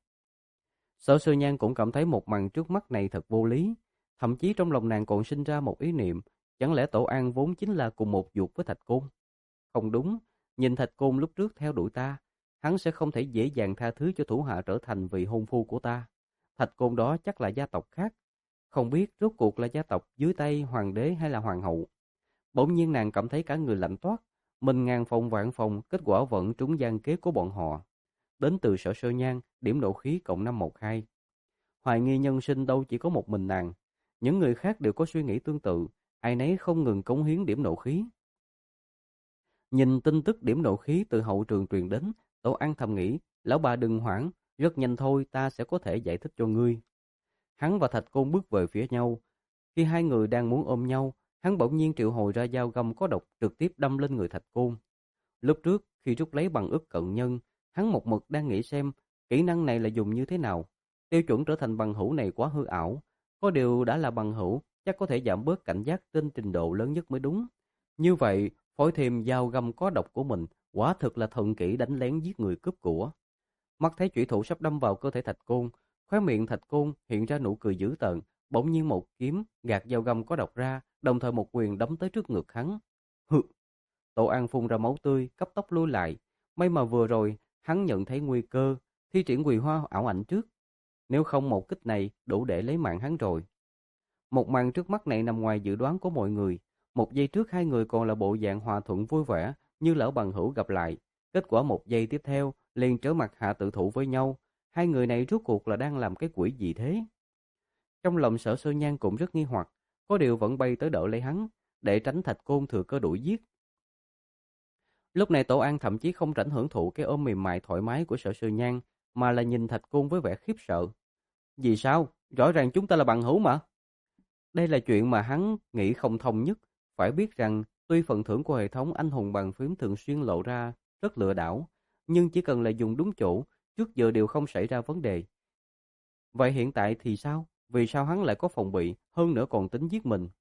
Sở Sư Nhan cũng cảm thấy một màn trước mắt này thật vô lý, thậm chí trong lòng nàng còn sinh ra một ý niệm, chẳng lẽ Tổ An vốn chính là cùng một ruột với Thạch Côn? Không đúng, nhìn Thạch Côn lúc trước theo đuổi ta, hắn sẽ không thể dễ dàng tha thứ cho thủ hạ trở thành vị hôn phu của ta. Thạch Côn đó chắc là gia tộc khác, không biết rốt cuộc là gia tộc dưới tay hoàng đế hay là hoàng hậu. Bỗng nhiên nàng cảm thấy cả người lạnh toát, mình ngàn phòng vạn phòng, kết quả vẫn trúng gian kế của bọn họ. Đến từ Sở Sơ Nhan, điểm nộ khí cộng năm một hai. Hoài nghi nhân sinh đâu chỉ có một mình nàng, những người khác đều có suy nghĩ tương tự, ai nấy không ngừng cống hiến điểm nộ khí. Nhìn tin tức điểm nộ khí từ hậu trường truyền đến, Tổ An thầm nghĩ, lão bà đừng hoảng, rất nhanh thôi ta sẽ có thể giải thích cho ngươi. Hắn và Thạch Côn bước về phía nhau. Khi hai người đang muốn ôm nhau, hắn bỗng nhiên triệu hồi ra dao găm có độc trực tiếp đâm lên người Thạch Côn. Lúc trước, khi rút lấy bằng ức cận nhân, hắn một mực đang nghĩ xem kỹ năng này là dùng như thế nào. Tiêu chuẩn trở thành bằng hữu này quá hư ảo. Có điều đã là bằng hữu, chắc có thể giảm bớt cảnh giác trên trình độ lớn nhất mới đúng. Như vậy, phối thêm dao găm có độc của mình, quả thực là thần kỹ đánh lén giết người cướp của. Mắt thấy chủy thủ sắp đâm vào cơ thể Thạch Côn, khóe miệng Thạch Côn hiện ra nụ cười dữ tợn, bỗng nhiên một kiếm gạt dao găm có độc ra, đồng thời một quyền đấm tới trước ngực hắn. Hừ. Tổ An phun ra máu tươi, cấp tốc lui lại. May mà vừa rồi hắn nhận thấy nguy cơ, thi triển quỳ hoa ảo ảnh trước. Nếu không một kích này đủ để lấy mạng hắn rồi. Một màn trước mắt này nằm ngoài dự đoán của mọi người. Một giây trước hai người còn là bộ dạng hòa thuận vui vẻ, như lỡ bằng hữu gặp lại. Kết quả một giây tiếp theo liền trở mặt hạ tự thủ với nhau. Hai người này rốt cuộc là đang làm cái quỷ gì thế? Trong lòng Sở Sơ Nhan cũng rất nghi hoặc, có điều vẫn bay tới đỡ lấy hắn, để tránh Thạch Côn thừa cơ đuổi giết. Lúc này Tổ An thậm chí không rảnh hưởng thụ cái ôm mềm mại thoải mái của Sở Sơ Nhan, mà là nhìn Thạch Côn với vẻ khiếp sợ. Vì sao? Rõ ràng chúng ta là bằng hữu mà. Đây là chuyện mà hắn nghĩ không thông nhất. Phải biết rằng, tuy phần thưởng của hệ thống anh hùng bàn phím thường xuyên lộ ra rất lừa đảo, nhưng chỉ cần là dùng đúng chỗ, trước giờ đều không xảy ra vấn đề. Vậy hiện tại thì sao? Vì sao hắn lại có phòng bị, hơn nữa còn tính giết mình?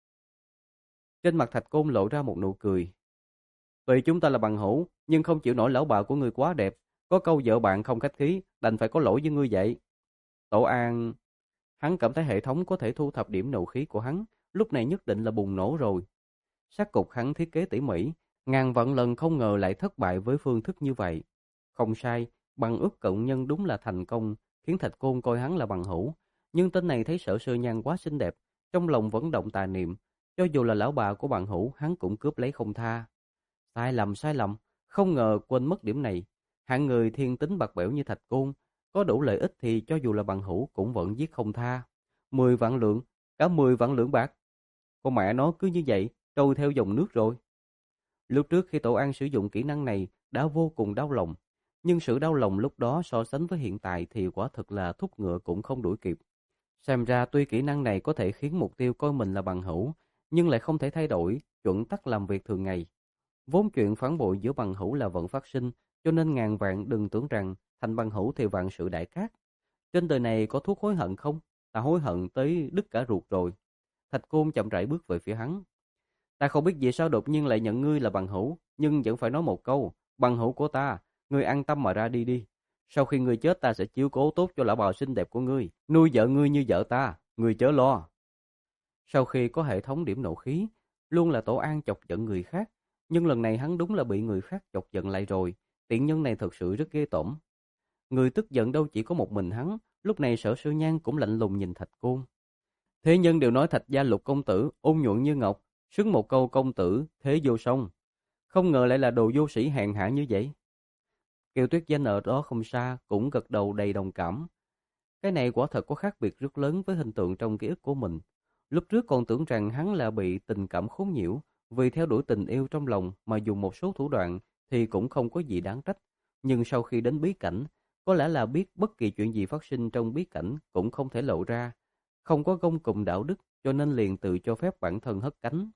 Trên mặt Thạch Côn lộ ra một nụ cười. Tuy chúng ta là bằng hữu, nhưng không chịu nổi lão bà của ngươi quá đẹp. Có câu vợ bạn không khách khí, đành phải có lỗi với ngươi vậy. Tổ An... Hắn cảm thấy hệ thống có thể thu thập điểm nộ khí của hắn, lúc này nhất định là bùng nổ rồi. Sát cục hắn thiết kế tỉ mỉ, Ngàn vạn lần không ngờ lại thất bại với phương thức như vậy. Không sai, bằng ước cộng nhân đúng là thành công, khiến Thạch Côn coi hắn là bằng hữu. Nhưng tên này thấy Sở Sơ Nhan quá xinh đẹp, trong lòng vẫn động tà niệm. Cho dù là lão bà của bằng hữu, hắn cũng cướp lấy không tha. Sai lầm, sai lầm, không ngờ quên mất điểm này. Hạng người thiên tính bạc bẽo như Thạch Côn, có đủ lợi ích thì cho dù là bằng hữu cũng vẫn giết không tha. Mười vạn lượng, cả mười vạn lượng bạc. Con mẹ nó cứ như vậy, trôi theo dòng nước rồi. Lúc trước khi Tổ An sử dụng kỹ năng này đã vô cùng đau lòng, nhưng sự đau lòng lúc đó so sánh với hiện tại thì quả thực là thúc ngựa cũng không đuổi kịp. Xem ra tuy kỹ năng này có thể khiến mục tiêu coi mình là bằng hữu, nhưng lại không thể thay đổi chuẩn tắc làm việc thường ngày. Vốn chuyện phản bội giữa bằng hữu là vẫn phát sinh, cho nên ngàn vạn đừng tưởng rằng thành bằng hữu thì vạn sự đại cát. Trên đời này có thuốc hối hận không? Ta hối hận tới đứt cả ruột rồi. Thạch Côn chậm rãi bước về phía hắn. Ta không biết vì sao đột nhiên lại nhận ngươi là bằng hữu, nhưng vẫn phải nói một câu, bằng hữu của ta, ngươi an tâm mà ra đi đi. Sau khi ngươi chết ta sẽ chiếu cố tốt cho lão bào xinh đẹp của ngươi, nuôi vợ ngươi như vợ ta, ngươi chớ lo. Sau khi có hệ thống điểm nộ khí, luôn là Tổ An chọc giận người khác, nhưng lần này hắn đúng là bị người khác chọc giận lại rồi, tiện nhân này thật sự rất ghê tởm. Người tức giận đâu chỉ có một mình hắn, lúc này Sở Sư Nhan cũng lạnh lùng nhìn Thạch Côn. Thế nhân đều nói Thạch gia Lục công tử ôn nhuận như ngọc, xứng một câu công tử thế vô song. Không ngờ lại là đồ vô sĩ hèn hạ như vậy. Kiều Tuyết Danh ở đó không xa cũng gật đầu đầy đồng cảm. Cái này quả thật có khác biệt rất lớn với hình tượng trong ký ức của mình. Lúc trước còn tưởng rằng hắn là bị tình cảm khốn nhiễu, vì theo đuổi tình yêu trong lòng mà dùng một số thủ đoạn thì cũng không có gì đáng trách. Nhưng sau khi đến bí cảnh, có lẽ là biết bất kỳ chuyện gì phát sinh trong bí cảnh cũng không thể lộ ra. Không có gông cùm đạo đức cho nên liền tự cho phép bản thân hất cánh.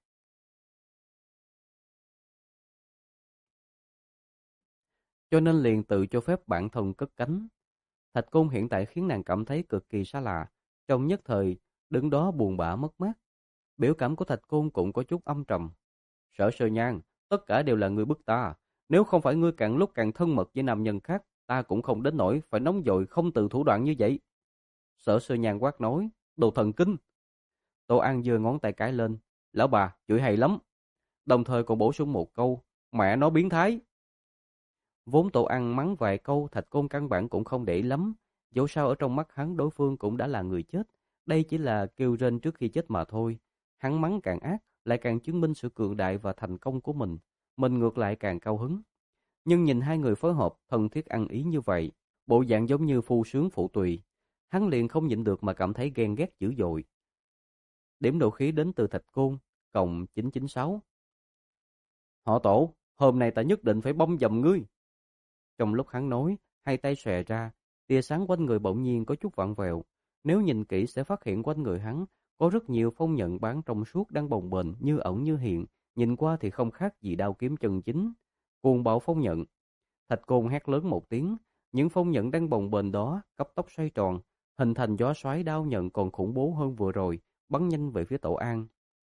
Cho nên liền tự cho phép bản thân cất cánh. Thạch Côn hiện tại khiến nàng cảm thấy cực kỳ xa lạ, trong nhất thời, đứng đó buồn bã mất mát. Biểu cảm của Thạch Côn cũng có chút âm trầm. Sở Sơ Nhan, tất cả đều là ngươi bức ta. Nếu không phải ngươi càng lúc càng thân mật với nam nhân khác, ta cũng không đến nỗi phải nóng vội không từ thủ đoạn như vậy. Sở Sơ Nhan quát nói, đồ thần kinh. Tô An giơ ngón tay cái lên, lão bà, chửi hay lắm. Đồng thời còn bổ sung một câu, mẹ nó biến thái. Vốn Tổ Ăn mắng vài câu, Thạch Côn căn bản cũng không để ý lắm. Dẫu sao ở trong mắt hắn đối phương cũng đã là người chết. Đây chỉ là kêu rên trước khi chết mà thôi. Hắn mắng càng ác, lại càng chứng minh sự cường đại và thành công của mình. Mình ngược lại càng cao hứng. Nhưng nhìn hai người phối hợp, thân thiết ăn ý như vậy, bộ dạng giống như phu sướng phụ tùy. Hắn liền không nhịn được mà cảm thấy ghen ghét dữ dội. Điểm độ khí đến từ Thạch Côn, cộng chín chín sáu. Họ Tổ, hôm nay ta nhất định phải băm dầm ngươi. Trong lúc hắn nói, hai tay xòe ra, tia sáng quanh người bỗng nhiên có chút vặn vẹo. Nếu nhìn kỹ sẽ phát hiện quanh người hắn có rất nhiều phong nhận bán trong suốt đang bồng bềnh như ẩn như hiện, nhìn qua thì không khác gì đao kiếm chân chính. Cuồng bạo phong nhận. Thạch Côn hét lớn một tiếng, những phong nhận đang bồng bềnh đó cấp tốc xoay tròn, hình thành gió xoáy đao nhận còn khủng bố hơn vừa rồi, bắn nhanh về phía Tổ An.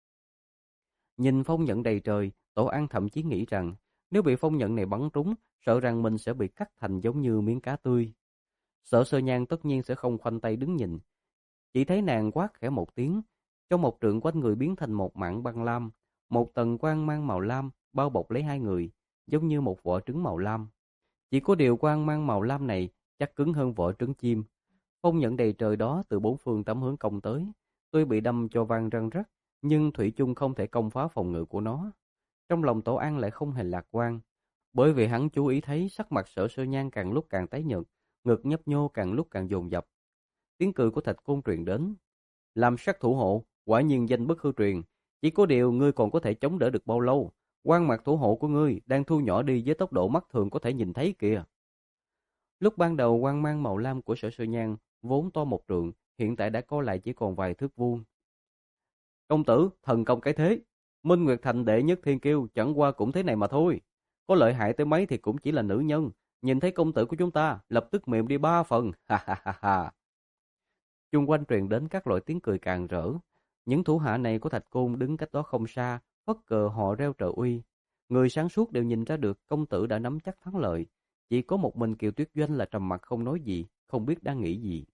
Nhìn phong nhận đầy trời, Tổ An thậm chí nghĩ rằng nếu bị phong nhận này bắn trúng, sợ rằng mình sẽ bị cắt thành giống như miếng cá tươi. Sở Sơ Nhan tất nhiên sẽ không khoanh tay đứng nhìn. Chỉ thấy nàng quát khẽ một tiếng, trong một trượng quanh người biến thành một mảng băng lam, một tầng quang mang màu lam bao bọc lấy hai người, giống như một vỏ trứng màu lam. Chỉ có điều quang mang màu lam này chắc cứng hơn vỏ trứng chim. Phong nhận đầy trời đó từ bốn phương tám hướng công tới, tuy bị đâm cho vang răng rắc, nhưng thủy chung không thể công phá phòng ngự của nó. Trong lòng Tổ An lại không hề lạc quan, bởi vì hắn chú ý thấy sắc mặt Sở Sơ Nhan càng lúc càng tái nhợt, ngực nhấp nhô càng lúc càng dồn dập. Tiếng cười của Thạch Côn truyền đến. Làm sát thủ hộ, quả nhiên danh bất hư truyền. Chỉ có điều ngươi còn có thể chống đỡ được bao lâu? Quang mạc thủ hộ của ngươi đang thu nhỏ đi với tốc độ mắt thường có thể nhìn thấy kìa. Lúc ban đầu quang mang màu lam của Sở Sơ Nhan vốn to một trượng, hiện tại đã co lại chỉ còn vài thước vuông. Công tử, thần công cái thế. Minh Nguyệt Thành đệ nhất thiên kiêu chẳng qua cũng thế này mà thôi. Có lợi hại tới mấy thì cũng chỉ là nữ nhân. Nhìn thấy công tử của chúng ta, lập tức mềm đi ba phần. Ha ha ha ha. Chung quanh truyền đến các loại tiếng cười càng rỡ. Những thủ hạ này của Thạch Côn đứng cách đó không xa, phất cờ họ reo trợ uy. Người sáng suốt đều nhìn ra được công tử đã nắm chắc thắng lợi. Chỉ có một mình Kiều Tuyết Doanh là trầm mặc không nói gì, không biết đang nghĩ gì.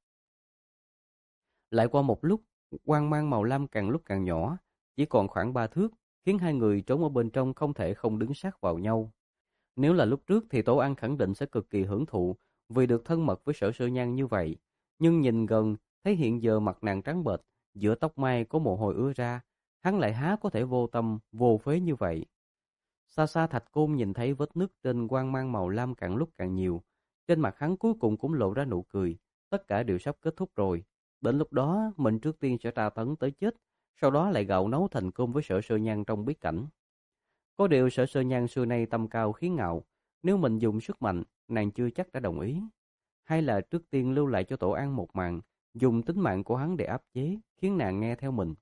Lại qua một lúc, quang mang màu lam càng lúc càng nhỏ, chỉ còn khoảng ba thước, khiến hai người trốn ở bên trong không thể không đứng sát vào nhau. Nếu là lúc trước thì Tổ An khẳng định sẽ cực kỳ hưởng thụ vì được thân mật với Sở Sơ Nhan như vậy. Nhưng nhìn gần, thấy hiện giờ mặt nàng trắng bệch, giữa tóc mai có mồ hôi ứa ra, hắn lại há có thể vô tâm, vô phế như vậy. Xa xa Thạch Côn nhìn thấy vết nứt trên quang mang màu lam càng lúc càng nhiều. Trên mặt hắn cuối cùng cũng lộ ra nụ cười, tất cả đều sắp kết thúc rồi. Đến lúc đó, mình trước tiên sẽ tra tấn tới chết, sau đó lại gạo nấu thành cơm với Sở Sơ Nhan trong bí cảnh. Có điều Sở Sơ Nhan xưa nay tâm cao khí ngạo, nếu mình dùng sức mạnh, nàng chưa chắc đã đồng ý. Hay là trước tiên lưu lại cho Tổ An một màn, dùng tính mạng của hắn để áp chế, khiến nàng nghe theo mình.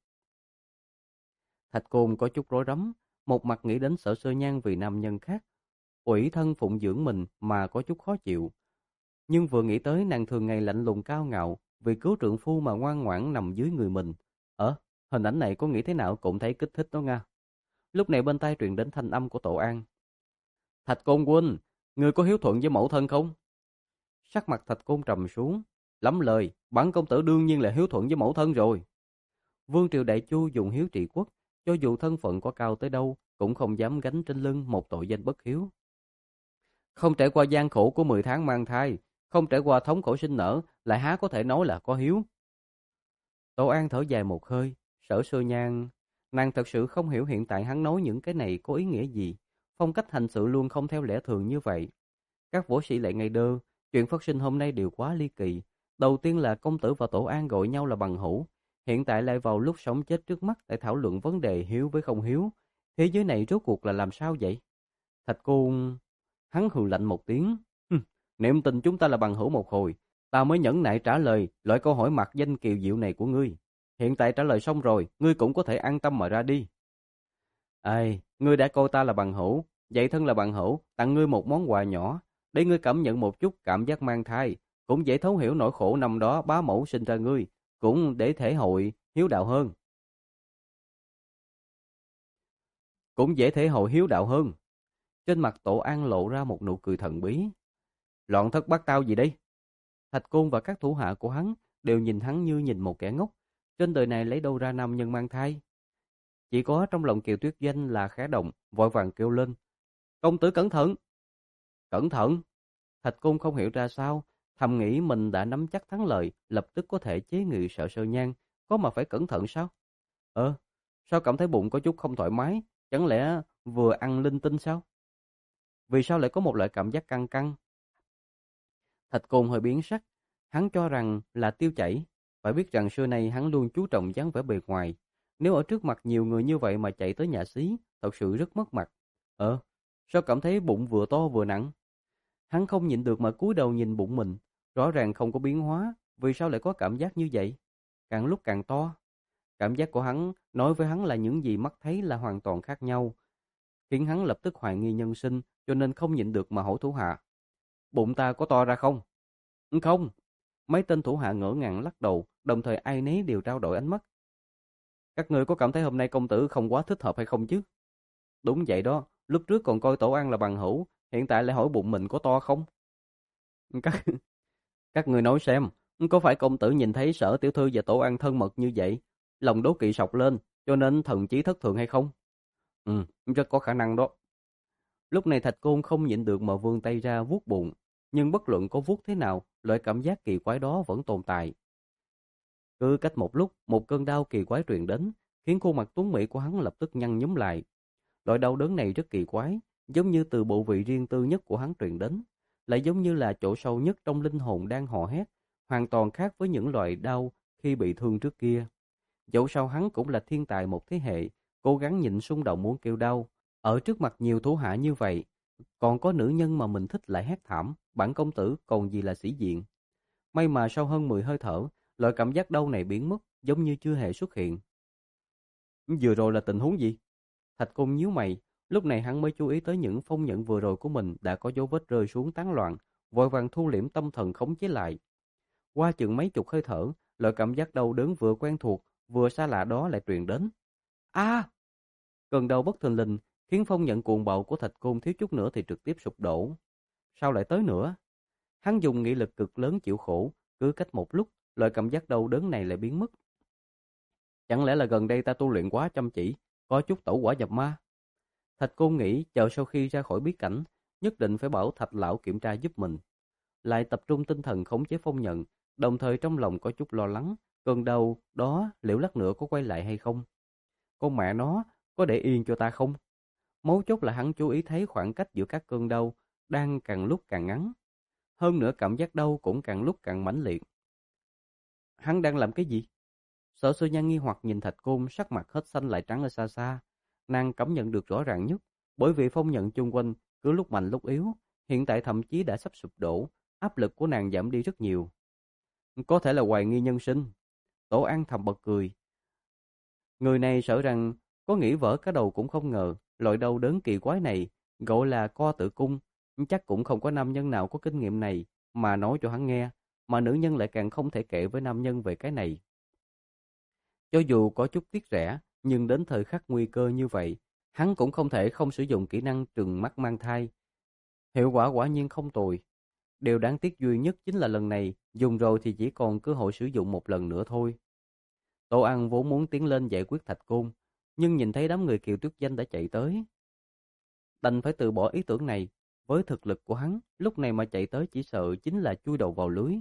Thạch Côn có chút rối rắm, một mặt nghĩ đến Sở Sơ Nhan vì nam nhân khác, ủy thân phụng dưỡng mình mà có chút khó chịu. Nhưng vừa nghĩ tới nàng thường ngày lạnh lùng cao ngạo, vì cứu trượng phu mà ngoan ngoãn nằm dưới người mình. Ờ, hình ảnh này có nghĩ thế nào cũng thấy kích thích đó nha. Lúc này bên tai truyền đến thanh âm của Tổ An. Thạch Côn huynh, người có hiếu thuận với mẫu thân không? Sắc mặt Thạch Côn trầm xuống. Lắm lời, bản công tử đương nhiên là hiếu thuận với mẫu thân rồi. Vương triều đại chu dùng hiếu trị quốc, cho dù thân phận có cao tới đâu, cũng không dám gánh trên lưng một tội danh bất hiếu. Không trải qua gian khổ của mười tháng mang thai, không trải qua thống khổ sinh nở, lại há có thể nói là có hiếu. Tổ An thở dài một hơi, Sở Sơ Nhan, nàng thật sự không hiểu hiện tại hắn nói những cái này có ý nghĩa gì. Phong cách hành sự luôn không theo lẽ thường như vậy. Các võ sĩ lại ngây đơ, chuyện phát sinh hôm nay đều quá ly kỳ. Đầu tiên là công tử và Tổ An gọi nhau là bằng hữu, hiện tại lại vào lúc sống chết trước mắt để thảo luận vấn đề hiếu với không hiếu. Thế giới này rốt cuộc là làm sao vậy? Thạch Côn, hắn hừ lạnh một tiếng. Hừm, niệm tình chúng ta là bằng hữu một hồi, ta mới nhẫn nại trả lời loại câu hỏi mặc danh kiều diệu này của ngươi. Hiện tại trả lời xong rồi, ngươi cũng có thể an tâm mà ra đi. Ai, ngươi đã coi ta là bằng hữu, vậy thân là bằng hữu, tặng ngươi một món quà nhỏ, để ngươi cảm nhận một chút cảm giác mang thai, cũng dễ thấu hiểu nỗi khổ năm đó bá mẫu sinh ra ngươi, cũng để thể hội hiếu đạo hơn. Cũng dễ thể hội hiếu đạo hơn. Trên mặt Tổ An lộ ra một nụ cười thần bí. Loạn thất bát tao gì đây? Thạch Côn và các thủ hạ của hắn đều nhìn hắn như nhìn một kẻ ngốc. Trên đời này lấy đâu ra nam nhân mang thai? Chỉ có trong lòng Kiều Tuyết Danh là khẽ động, vội vàng kêu lên. Công tử cẩn thận! Cẩn thận! Thạch Côn không hiểu ra sao, thầm nghĩ mình đã nắm chắc thắng lợi, lập tức có thể chế ngự Sở Sơ Nhan, có mà phải cẩn thận sao? Ờ, sao cảm thấy bụng có chút không thoải mái, chẳng lẽ vừa ăn linh tinh sao? Vì sao lại có một loại cảm giác căng căng? Thạch Côn hơi biến sắc, hắn cho rằng là tiêu chảy, phải biết rằng xưa nay hắn luôn chú trọng dáng vẻ bề ngoài, nếu ở trước mặt nhiều người như vậy mà chạy tới nhà xí, thật sự rất mất mặt. Ờ, sao cảm thấy bụng vừa to vừa nặng? Hắn không nhịn được mà cúi đầu nhìn bụng mình, rõ ràng không có biến hóa, vì sao lại có cảm giác như vậy? Càng lúc càng to. Cảm giác của hắn nói với hắn là những gì mắt thấy là hoàn toàn khác nhau, khiến hắn lập tức hoài nghi nhân sinh, cho nên không nhịn được mà hỏi thủ hạ. Bụng ta có to ra không? "Ừ, không." Mấy tên thủ hạ ngỡ ngàng lắc đầu, đồng thời ai nấy đều trao đổi ánh mắt. Các ngươi có cảm thấy hôm nay công tử không quá thích hợp hay không chứ? Đúng vậy đó, lúc trước còn coi Tổ An là bằng hữu, hiện tại lại hỏi bụng mình có to không? Các các ngươi nói xem, có phải công tử nhìn thấy Sở tiểu thư và Tổ An thân mật như vậy, lòng đố kỵ sộc lên, cho nên thần trí thất thường hay không? Ừ, rất có khả năng đó. Lúc này Thạch Côn không nhịn được mà vươn tay ra vuốt bụng, nhưng bất luận có vuốt thế nào, loại cảm giác kỳ quái đó vẫn tồn tại. Cứ cách một lúc, một cơn đau kỳ quái truyền đến, khiến khuôn mặt tuấn mỹ của hắn lập tức nhăn nhúm lại. Loại đau đớn này rất kỳ quái, giống như từ bộ vị riêng tư nhất của hắn truyền đến, lại giống như là chỗ sâu nhất trong linh hồn đang hò hét, hoàn toàn khác với những loại đau khi bị thương trước kia. Dẫu sao hắn cũng là thiên tài một thế hệ, cố gắng nhịn xung động muốn kêu đau. Ở trước mặt nhiều thủ hạ như vậy, còn có nữ nhân mà mình thích lại hét thảm, bản công tử còn gì là sĩ diện. May mà sau hơn mười hơi thở, loại cảm giác đau này biến mất, giống như chưa hề xuất hiện. Vừa rồi là tình huống gì? Thạch Côn nhíu mày, lúc này hắn mới chú ý tới những phong nhận vừa rồi của mình đã có dấu vết rơi xuống tán loạn, vội vàng thu liễm tâm thần khống chế lại. Qua chừng mấy chục hơi thở, loại cảm giác đau đớn vừa quen thuộc, vừa xa lạ đó lại truyền đến. A! Cơn đau bất thình lình khiến phong nhận cuồng bạo của Thạch Côn thiếu chút nữa thì trực tiếp sụp đổ. Sao lại tới nữa? Hắn dùng nghị lực cực lớn chịu khổ, cứ cách một lúc, loại cảm giác đau đớn này lại biến mất. Chẳng lẽ là gần đây ta tu luyện quá chăm chỉ, có chút tẩu hỏa nhập ma. Thạch Côn nghĩ chờ sau khi ra khỏi bí cảnh, nhất định phải bảo Thạch lão kiểm tra giúp mình. Lại tập trung tinh thần khống chế phong nhận, đồng thời trong lòng có chút lo lắng, cơn đau đó liệu lát nữa có quay lại hay không? Con mẹ nó, có để yên cho ta không? Mấu chốt là hắn chú ý thấy khoảng cách giữa các cơn đau đang càng lúc càng ngắn. Hơn nữa cảm giác đau cũng càng lúc càng mãnh liệt. Hắn đang làm cái gì? Sở Sư Nhan nghi hoặc nhìn Thạch Côn, sắc mặt hết xanh lại trắng ở xa xa. Nàng cảm nhận được rõ ràng nhất, bởi vì phong nhận chung quanh cứ lúc mạnh lúc yếu, hiện tại thậm chí đã sắp sụp đổ, áp lực của nàng giảm đi rất nhiều. Có thể là hoài nghi nhân sinh. Tổ An thầm bật cười. Người này sợ rằng có nghĩ vỡ cả đầu cũng không ngờ, loại đau đớn kỳ quái này gọi là co tử cung, chắc cũng không có nam nhân nào có kinh nghiệm này mà nói cho hắn nghe, mà nữ nhân lại càng không thể kể với nam nhân về cái này. Cho dù có chút tiếc rẻ, nhưng đến thời khắc nguy cơ như vậy, hắn cũng không thể không sử dụng kỹ năng trừng mắt mang thai. Hiệu quả quả nhiên không tồi. Điều đáng tiếc duy nhất chính là lần này, dùng rồi thì chỉ còn cơ hội sử dụng một lần nữa thôi. Tô Ăn vốn muốn tiến lên giải quyết Thạch Côn, nhưng nhìn thấy đám người Kiều Tuyết Danh đã chạy tới. Đành phải từ bỏ ý tưởng này, với thực lực của hắn, lúc này mà chạy tới chỉ sợ chính là chui đầu vào lưới.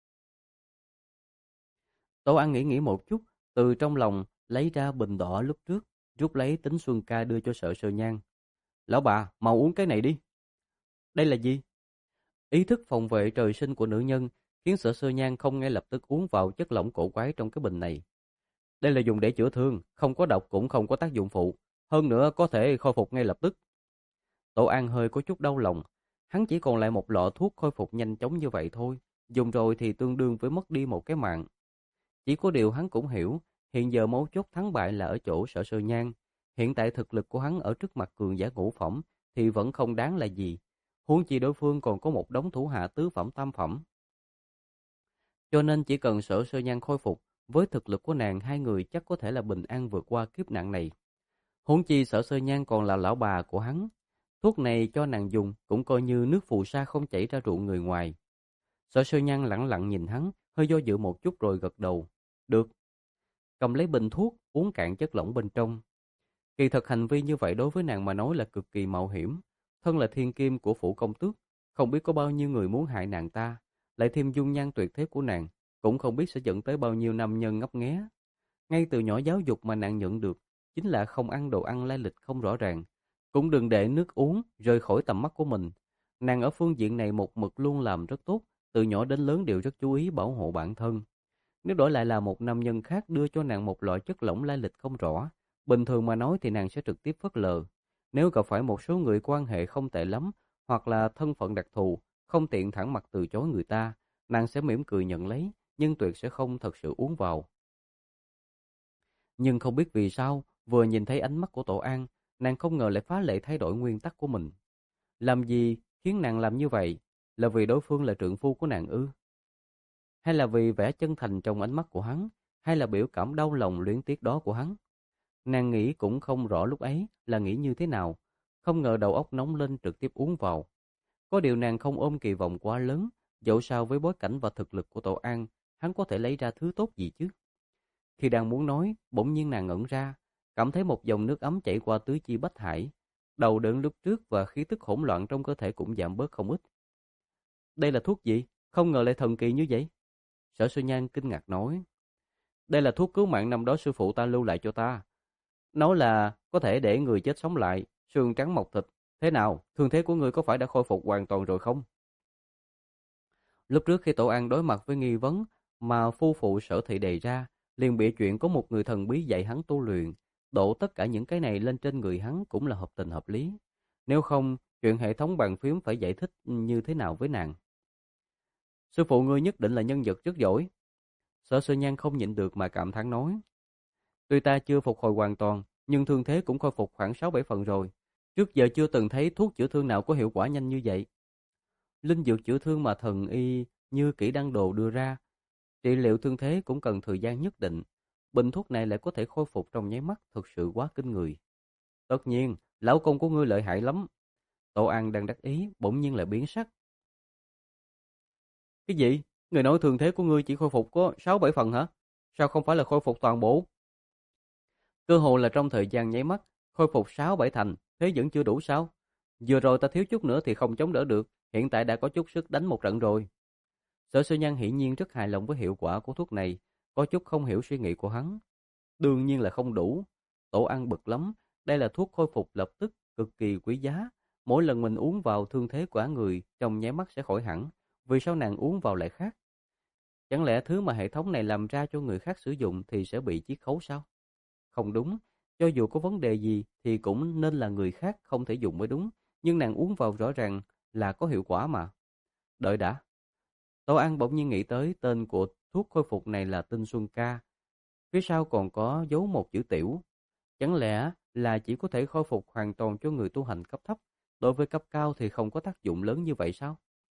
Tô Ăn nghĩ nghĩ một chút, từ trong lòng lấy ra bình đỏ lúc trước, rút lấy Tính Xuân Ca đưa cho Sở Sơ Nhan. Lão bà, mau uống cái này đi. Đây là gì? Ý thức phòng vệ trời sinh của nữ nhân khiến Sở Sơ Nhan không ngay lập tức uống vào chất lỏng cổ quái trong cái bình này. Đây là dùng để chữa thương, không có độc cũng không có tác dụng phụ, hơn nữa có thể khôi phục ngay lập tức. Tổ An hơi có chút đau lòng, hắn chỉ còn lại một lọ thuốc khôi phục nhanh chóng như vậy thôi, dùng rồi thì tương đương với mất đi một cái mạng. Chỉ có điều hắn cũng hiểu, hiện giờ mấu chốt thắng bại là ở chỗ Sở Sơ Nhan, hiện tại thực lực của hắn ở trước mặt cường giả ngũ phẩm thì vẫn không đáng là gì, huống chi đối phương còn có một đống thủ hạ tứ phẩm tam phẩm. Cho nên chỉ cần Sở Sơ Nhan khôi phục, với thực lực của nàng hai người chắc có thể là bình an vượt qua kiếp nạn này. Huống chi Sở Sơ Nhan còn là lão bà của hắn, thuốc này cho nàng dùng cũng coi như nước phù sa không chảy ra ruộng người ngoài. Sở Sơ Nhan lẳng lặng nhìn hắn, hơi do dự một chút rồi gật đầu. Được. Cầm lấy bình thuốc, uống cạn chất lỏng bên trong. Kỳ thật hành vi như vậy đối với nàng mà nói là cực kỳ mạo hiểm. Thân là thiên kim của phủ công tước, không biết có bao nhiêu người muốn hại nàng ta, lại thêm dung nhan tuyệt thế của nàng, cũng không biết sẽ dẫn tới bao nhiêu nam nhân ngấp nghé. Ngay từ nhỏ giáo dục mà nàng nhận được, chính là không ăn đồ ăn lai lịch không rõ ràng, cũng đừng để nước uống rời khỏi tầm mắt của mình. Nàng ở phương diện này một mực luôn làm rất tốt, từ nhỏ đến lớn đều rất chú ý bảo hộ bản thân. Nếu đổi lại là một nam nhân khác đưa cho nàng một loại chất lỏng lai lịch không rõ, bình thường mà nói thì nàng sẽ trực tiếp phớt lờ. Nếu gặp phải một số người quan hệ không tệ lắm, hoặc là thân phận đặc thù, không tiện thẳng mặt từ chối người ta, nàng sẽ mỉm cười nhận lấy, nhưng tuyệt sẽ không thật sự uống vào. Nhưng không biết vì sao, vừa nhìn thấy ánh mắt của Tổ An, nàng không ngờ lại phá lệ thay đổi nguyên tắc của mình. Làm gì khiến nàng làm như vậy? Là vì đối phương là trượng phu của nàng ư? Hay là vì vẻ chân thành trong ánh mắt của hắn? Hay là biểu cảm đau lòng luyến tiếc đó của hắn? Nàng nghĩ cũng không rõ lúc ấy là nghĩ như thế nào. Không ngờ đầu óc nóng lên trực tiếp uống vào. Có điều nàng không ôm kỳ vọng quá lớn. Dẫu sao với bối cảnh và thực lực của Tổ An, hắn có thể lấy ra thứ tốt gì chứ? Khi đang muốn nói, bỗng nhiên nàng ngẩn ra, cảm thấy một dòng nước ấm chảy qua tứ chi bách hải. Đầu đớn lúc trước và khí tức hỗn loạn trong cơ thể cũng giảm bớt không ít. Đây là thuốc gì? Không ngờ lại thần kỳ như vậy. Sở Sư Nhan kinh ngạc nói. Đây là thuốc cứu mạng năm đó sư phụ ta lưu lại cho ta. Nói là có thể để người chết sống lại, xương trắng mọc thịt. Thế nào, thương thế của ngươi có phải đã khôi phục hoàn toàn rồi không? Lúc trước khi Tổ An đối mặt với nghi vấn mà phu phụ Sở Thị đề ra, liền bịa chuyện có một người thần bí dạy hắn tu luyện, đổ tất cả những cái này lên trên người hắn cũng là hợp tình hợp lý. Nếu không, chuyện hệ thống bàn phím phải giải thích như thế nào với nàng? Sư phụ ngươi nhất định là nhân vật rất giỏi. Sở Sư Nhan không nhịn được mà cảm thán nói. Tuy ta chưa phục hồi hoàn toàn, nhưng thương thế cũng khôi phục khoảng sáu bảy phần rồi. Trước giờ chưa từng thấy thuốc chữa thương nào có hiệu quả nhanh như vậy. Linh dược chữa thương mà thần y như kỹ đăng đồ đưa ra, trị liệu thương thế cũng cần thời gian nhất định. Bình thuốc này lại có thể khôi phục trong nháy mắt, thực sự quá kinh người. Tất nhiên, lão công của ngươi lợi hại lắm. Tô An đang đắc ý, bỗng nhiên lại biến sắc. Cái gì? Người nói thương thế của ngươi chỉ khôi phục có sáu bảy phần hả? Sao không phải là khôi phục toàn bộ? Cơ hội là trong thời gian nháy mắt, khôi phục sáu bảy thành, thế vẫn chưa đủ sao? Vừa rồi ta thiếu chút nữa thì không chống đỡ được, hiện tại đã có chút sức đánh một trận rồi. Sở Sư Nhân hiển nhiên rất hài lòng với hiệu quả của thuốc này, có chút không hiểu suy nghĩ của hắn. Đương nhiên là không đủ. Tổ ăn bực lắm, đây là thuốc khôi phục lập tức, cực kỳ quý giá. Mỗi lần mình uống vào thương thế của người, trong nháy mắt sẽ khỏi hẳn. Vì sao nàng uống vào lại khác? Chẳng lẽ thứ mà hệ thống này làm ra cho người khác sử dụng thì sẽ bị chiết khấu sao? Không đúng, cho dù có vấn đề gì thì cũng nên là người khác không thể dùng mới đúng. Nhưng nàng uống vào rõ ràng là có hiệu quả mà. Đợi đã. Tô An bỗng nhiên nghĩ tới tên của thuốc khôi phục này là Tinh Xuân Ca. Phía sau còn có dấu một chữ tiểu. Chẳng lẽ là chỉ có thể khôi phục hoàn toàn cho người tu hành cấp thấp, đối với cấp cao thì không có tác dụng lớn như vậy sao?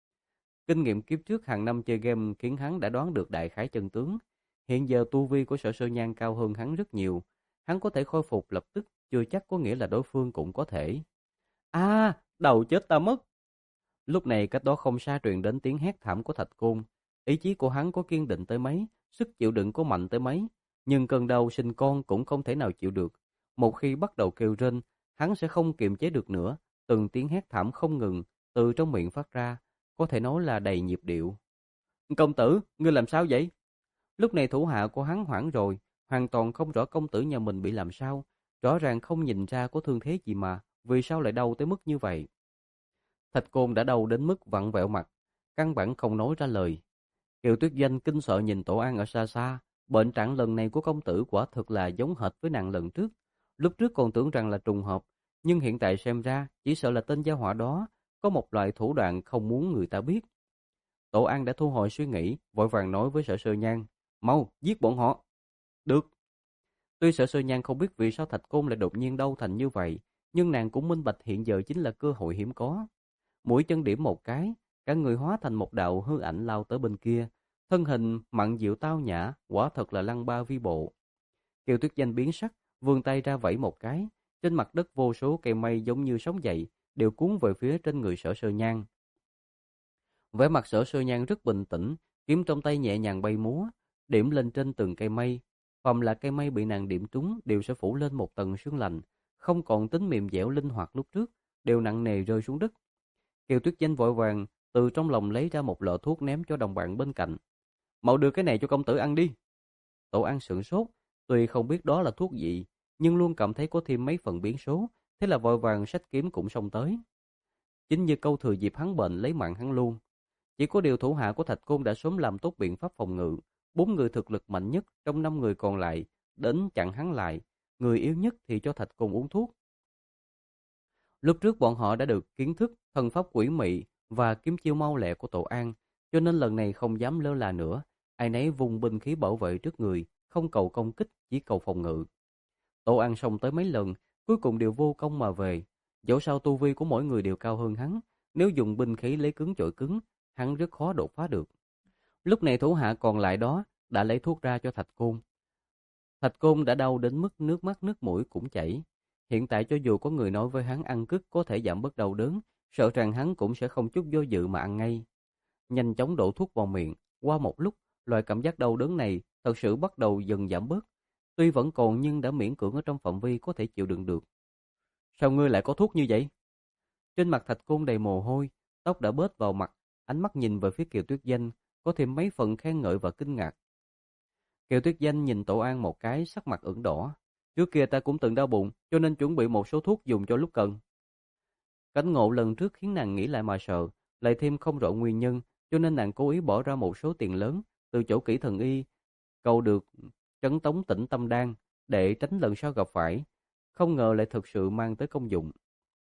Kinh nghiệm kiếp trước hàng năm chơi game khiến hắn đã đoán được đại khái chân tướng. Hiện giờ tu vi của Sở Sơ Nhan cao hơn hắn rất nhiều. Hắn có thể khôi phục lập tức, chưa chắc có nghĩa là đối phương cũng có thể. A, đầu chết ta mất! Lúc này cách đó không xa truyền đến tiếng hét thảm của Thạch Côn. Ý chí của hắn có kiên định tới mấy, sức chịu đựng có mạnh tới mấy, nhưng cơn đau sinh con cũng không thể nào chịu được. Một khi bắt đầu kêu rên, hắn sẽ không kiềm chế được nữa, từng tiếng hét thảm không ngừng từ trong miệng phát ra, có thể nói là đầy nhịp điệu. Công tử, ngươi làm sao vậy? Lúc này thủ hạ của hắn hoảng rồi, hoàn toàn không rõ công tử nhà mình bị làm sao, rõ ràng không nhìn ra có thương thế gì mà, vì sao lại đau tới mức như vậy? Thạch Côn đã đau đến mức vặn vẹo mặt, căn bản không nói ra lời. Kiều Tuyết Danh kinh sợ nhìn Tổ An ở xa xa, bệnh trạng lần này của công tử quả thực là giống hệt với nàng lần trước. Lúc trước còn tưởng rằng là trùng hợp, nhưng hiện tại xem ra chỉ sợ là tên gia họa đó có một loại thủ đoạn không muốn người ta biết. Tổ An đã thu hồi suy nghĩ, vội vàng nói với Sở Sơ Nhan, mau giết bọn họ. Được. Tuy Sở Sơ Nhan không biết vì sao Thạch Côn lại đột nhiên đau thành như vậy, nhưng nàng cũng minh bạch hiện giờ chính là cơ hội hiếm có. Mũi chân điểm một cái, cả người hóa thành một đạo hư ảnh lao tới bên kia, thân hình mặn dịu tao nhã, quả thật là lăng ba vi bộ. Kiều Tuyết Danh biến sắc, vươn tay ra vẫy một cái, trên mặt đất vô số cây mây giống như sóng dậy, đều cuốn về phía trên người Sở Sơ Nhan. Vẻ mặt Sở Sơ Nhan rất bình tĩnh, kiếm trong tay nhẹ nhàng bay múa, điểm lên trên từng cây mây. Phàm là cây mây bị nàng điểm trúng đều sẽ phủ lên một tầng sương lạnh, không còn tính mềm dẻo linh hoạt lúc trước, đều nặng nề rơi xuống đất. Kiều Tuyết Danh vội vàng từ trong lòng lấy ra một lọ thuốc ném cho đồng bạn bên cạnh. Mau đưa cái này cho công tử ăn đi. Tổ An sửng sốt, tuy không biết đó là thuốc gì, nhưng luôn cảm thấy có thêm mấy phần biến số, thế là vội vàng xách kiếm cũng xông tới. Chính như câu thừa dịp hắn bệnh lấy mạng hắn luôn. Chỉ có điều thủ hạ của Thạch Côn đã sớm làm tốt biện pháp phòng ngự, bốn người thực lực mạnh nhất trong năm người còn lại đến chặn hắn lại, người yếu nhất thì cho Thạch Côn uống thuốc. Lúc trước bọn họ đã được kiến thức thần pháp quỷ mị và kiếm chiêu mau lẹ của Tổ An, cho nên lần này không dám lơ là nữa, ai nấy vùng binh khí bảo vệ trước người, không cầu công kích, chỉ cầu phòng ngự. Tổ An xông tới mấy lần, cuối cùng đều vô công mà về. Dẫu sao tu vi của mỗi người đều cao hơn hắn, nếu dùng binh khí lấy cứng chọi cứng, hắn rất khó đột phá được. Lúc này thủ hạ còn lại đó đã lấy thuốc ra cho Thạch Côn. Thạch Côn đã đau đến mức nước mắt nước mũi cũng chảy. Hiện tại cho dù có người nói với hắn ăn cứt có thể giảm bớt đau đớn, sợ rằng hắn cũng sẽ không chút do dự mà ăn ngay. Nhanh chóng đổ thuốc vào miệng, qua một lúc, loại cảm giác đau đớn này thật sự bắt đầu dần giảm bớt. Tuy vẫn còn nhưng đã miễn cưỡng ở trong phạm vi có thể chịu đựng được. Sao ngươi lại có thuốc như vậy? Trên mặt Thạch Côn đầy mồ hôi, tóc đã bết vào mặt, ánh mắt nhìn về phía Kiều Tuyết Danh, có thêm mấy phần khen ngợi và kinh ngạc. Kiều Tuyết Danh nhìn Tổ An một cái, sắc mặt ửng đỏ. Trước kia ta cũng từng đau bụng, cho nên chuẩn bị một số thuốc dùng cho lúc cần. Cảnh ngộ lần trước khiến nàng nghĩ lại mà sợ, lại thêm không rõ nguyên nhân, cho nên nàng cố ý bỏ ra một số tiền lớn từ chỗ kỹ thần y, cầu được trấn tống tĩnh tâm đan, để tránh lần sau gặp phải. Không ngờ lại thực sự mang tới công dụng.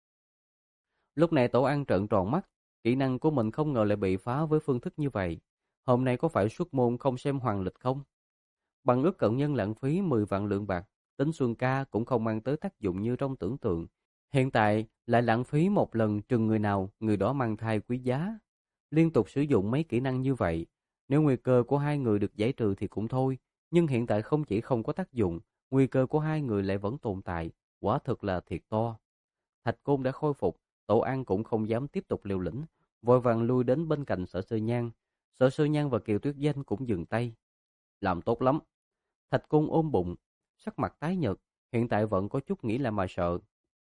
Lúc này Tổ An trợn tròn mắt, kỹ năng của mình không ngờ lại bị phá với phương thức như vậy. Hôm nay có phải xuất môn không xem hoàng lịch không? Bằng ước cận nhân lãng phí mười vạn lượng bạc, tính Xuân Ca cũng không mang tới tác dụng như trong tưởng tượng. Hiện tại lại lãng phí một lần trừng người nào, người đó mang thai quý giá. Liên tục sử dụng mấy kỹ năng như vậy, nếu nguy cơ của hai người được giải trừ thì cũng thôi, nhưng hiện tại không chỉ không có tác dụng, nguy cơ của hai người lại vẫn tồn tại, quả thực là thiệt to. Thạch Côn đã khôi phục, Tổ An cũng không dám tiếp tục liều lĩnh, vội vàng lui đến bên cạnh Sở Sơ Nhan. Sở Sơ Nhan và Kiều Tuyết Danh cũng dừng tay. Làm tốt lắm. Thạch Côn ôm bụng, sắc mặt tái nhợt, hiện tại vẫn có chút nghĩ là mà sợ.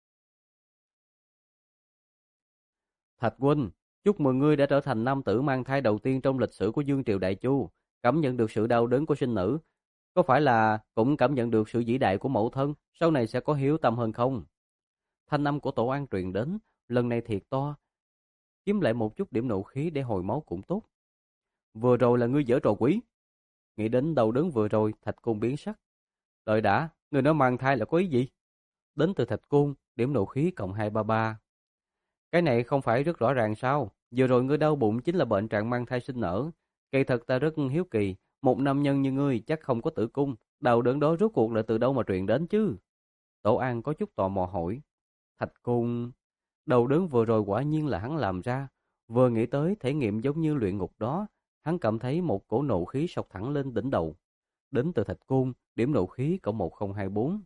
Thạch huynh, chúc mừng ngươi đã trở thành nam tử mang thai đầu tiên trong lịch sử của Dương Triều Đại Chu, cảm nhận được sự đau đớn của sinh nữ. Có phải là cũng cảm nhận được sự vĩ đại của mẫu thân, sau này sẽ có hiếu tâm hơn không? Thanh âm của Tổ An truyền đến, lần này thiệt to, kiếm lại một chút điểm nộ khí để hồi máu cũng tốt. Vừa rồi là ngươi giở trò quỷ. Nghĩ đến đau đớn vừa rồi, Thạch Côn biến sắc. Đợi đã, ngươi nói mang thai là có ý gì? Đến từ Thạch Côn, điểm nộ khí cộng hai ba ba. Cái này không phải rất rõ ràng sao? Vừa rồi ngươi đau bụng chính là bệnh trạng mang thai sinh nở. Kỳ thật ta rất hiếu kỳ, một nam nhân như ngươi chắc không có tử cung, đau đớn đó rốt cuộc là từ đâu mà truyền đến chứ? Tổ An có chút tò mò hỏi. Thạch Côn, đau đớn vừa rồi quả nhiên là hắn làm ra. Vừa nghĩ tới thể nghiệm giống như luyện ngục đó, hắn cảm thấy một cổ nộ khí sộc thẳng lên đỉnh đầu. Đến từ Thạch Côn, điểm nộ khí cộng một không hai bốn.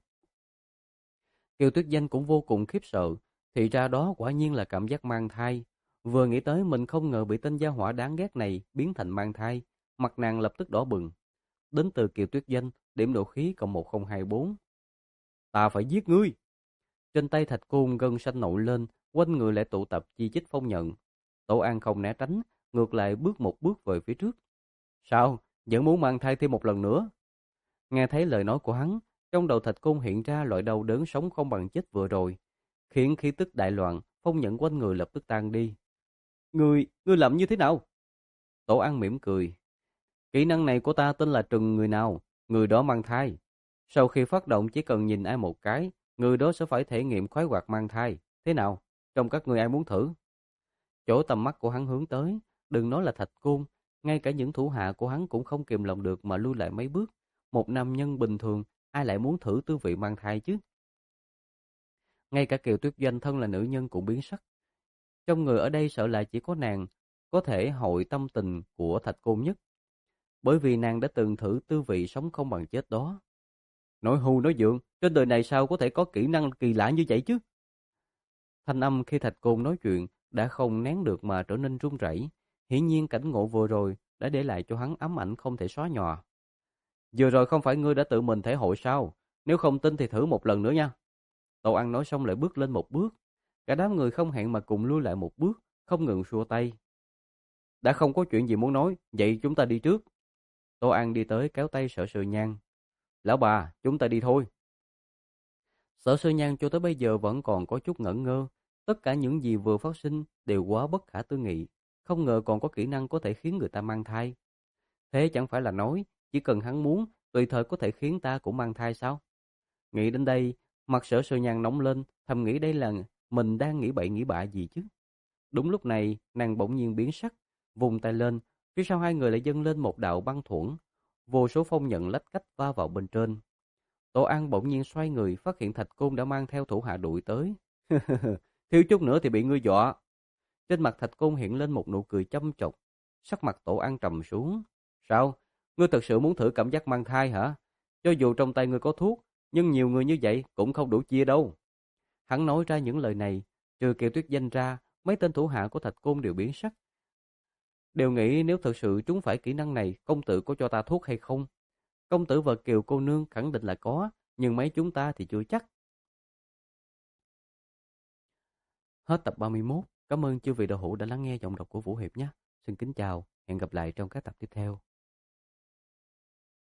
Kiều Tuyết Danh cũng vô cùng khiếp sợ, thì ra đó quả nhiên là cảm giác mang thai. Vừa nghĩ tới mình không ngờ bị tên gia hỏa đáng ghét này biến thành mang thai, mặt nàng lập tức đỏ bừng. Đến từ Kiều Tuyết Danh, điểm độ khí cộng một không hai bốn. Ta phải giết ngươi! Trên tay Thạch Côn gân xanh nổi lên, quanh người lại tụ tập chi chích phong nhận. Tổ An không né tránh, ngược lại bước một bước về phía trước. Sao? Vẫn muốn mang thai thêm một lần nữa? Nghe thấy lời nói của hắn, trong đầu Thạch Côn hiện ra loại đau đớn sống không bằng chết vừa rồi, khiến khí tức đại loạn, phong nhận quanh người lập tức tan đi. Ngươi, ngươi làm như thế nào? Tổ An mỉm cười. Kỹ năng này của ta tên là trừng người nào, người đó mang thai. Sau khi phát động chỉ cần nhìn ai một cái, người đó sẽ phải thể nghiệm khoái hoạt mang thai. Thế nào? Trong các người ai muốn thử? Chỗ tầm mắt của hắn hướng tới, đừng nói là Thạch Côn, ngay cả những thủ hạ của hắn cũng không kìm lòng được mà lui lại mấy bước. Một nam nhân bình thường, ai lại muốn thử tư vị mang thai chứ? Ngay cả Kiều Tuyết Doanh thân là nữ nhân cũng biến sắc. Trong người ở đây sợ là chỉ có nàng có thể hội tâm tình của Thạch Côn nhất, bởi vì nàng đã từng thử tư vị sống không bằng chết đó. Nói hưu nói vượng, trên đời này sao có thể có kỹ năng kỳ lạ như vậy chứ? Thanh âm khi Thạch Côn nói chuyện đã không nén được mà trở nên run rẩy. Hiển nhiên cảnh ngộ vừa rồi đã để lại cho hắn ám ảnh không thể xóa nhòa. Vừa rồi không phải ngươi đã tự mình thể hội sao? Nếu không tin thì thử một lần nữa nha. Tổ Ăn nói xong lại bước lên một bước. Cả đám người không hẹn mà cùng lui lại một bước, không ngừng xua tay. Đã không có chuyện gì muốn nói, vậy chúng ta đi trước. Tô An đi tới kéo tay Sở Sư Nhan. Lão bà, chúng ta đi thôi. Sở Sư Nhan cho tới bây giờ vẫn còn có chút ngẩn ngơ. Tất cả những gì vừa phát sinh đều quá bất khả tư nghị. Không ngờ còn có kỹ năng có thể khiến người ta mang thai. Thế chẳng phải là nói, chỉ cần hắn muốn, tùy thời có thể khiến ta cũng mang thai sao? Nghĩ đến đây, mặt Sở Sư Nhan nóng lên, thầm nghĩ đây là mình đang nghĩ bậy nghĩ bạ gì chứ. Đúng lúc này, nàng bỗng nhiên biến sắc, vùng tay lên, phía sau hai người lại dâng lên một đạo băng thuẫn, vô số phong nhận lách cách va vào bên trên. Tổ An bỗng nhiên xoay người, phát hiện Thạch Côn đã mang theo thủ hạ đuổi tới. Thiếu chút nữa thì bị ngươi dọa. Trên mặt Thạch Côn hiện lên một nụ cười châm chọc, sắc mặt Tổ An trầm xuống. Sao? Ngươi thật sự muốn thử cảm giác mang thai hả? Cho dù trong tay ngươi có thuốc, nhưng nhiều người như vậy cũng không đủ chia đâu. Hắn nói ra những lời này, trừ Kiều Tuyết Danh ra, mấy tên thủ hạ của Thạch Côn đều biến sắc. Đều nghĩ nếu thật sự trúng phải kỹ năng này, công tử có cho ta thuốc hay không? Công tử và Kiều cô nương khẳng định là có, nhưng mấy chúng ta thì chưa chắc. Hết tập ba mươi mốt. Cảm ơn chư vị đạo hữu đã lắng nghe giọng đọc của Vũ Hiệp nhé. Xin kính chào, hẹn gặp lại trong các tập tiếp theo.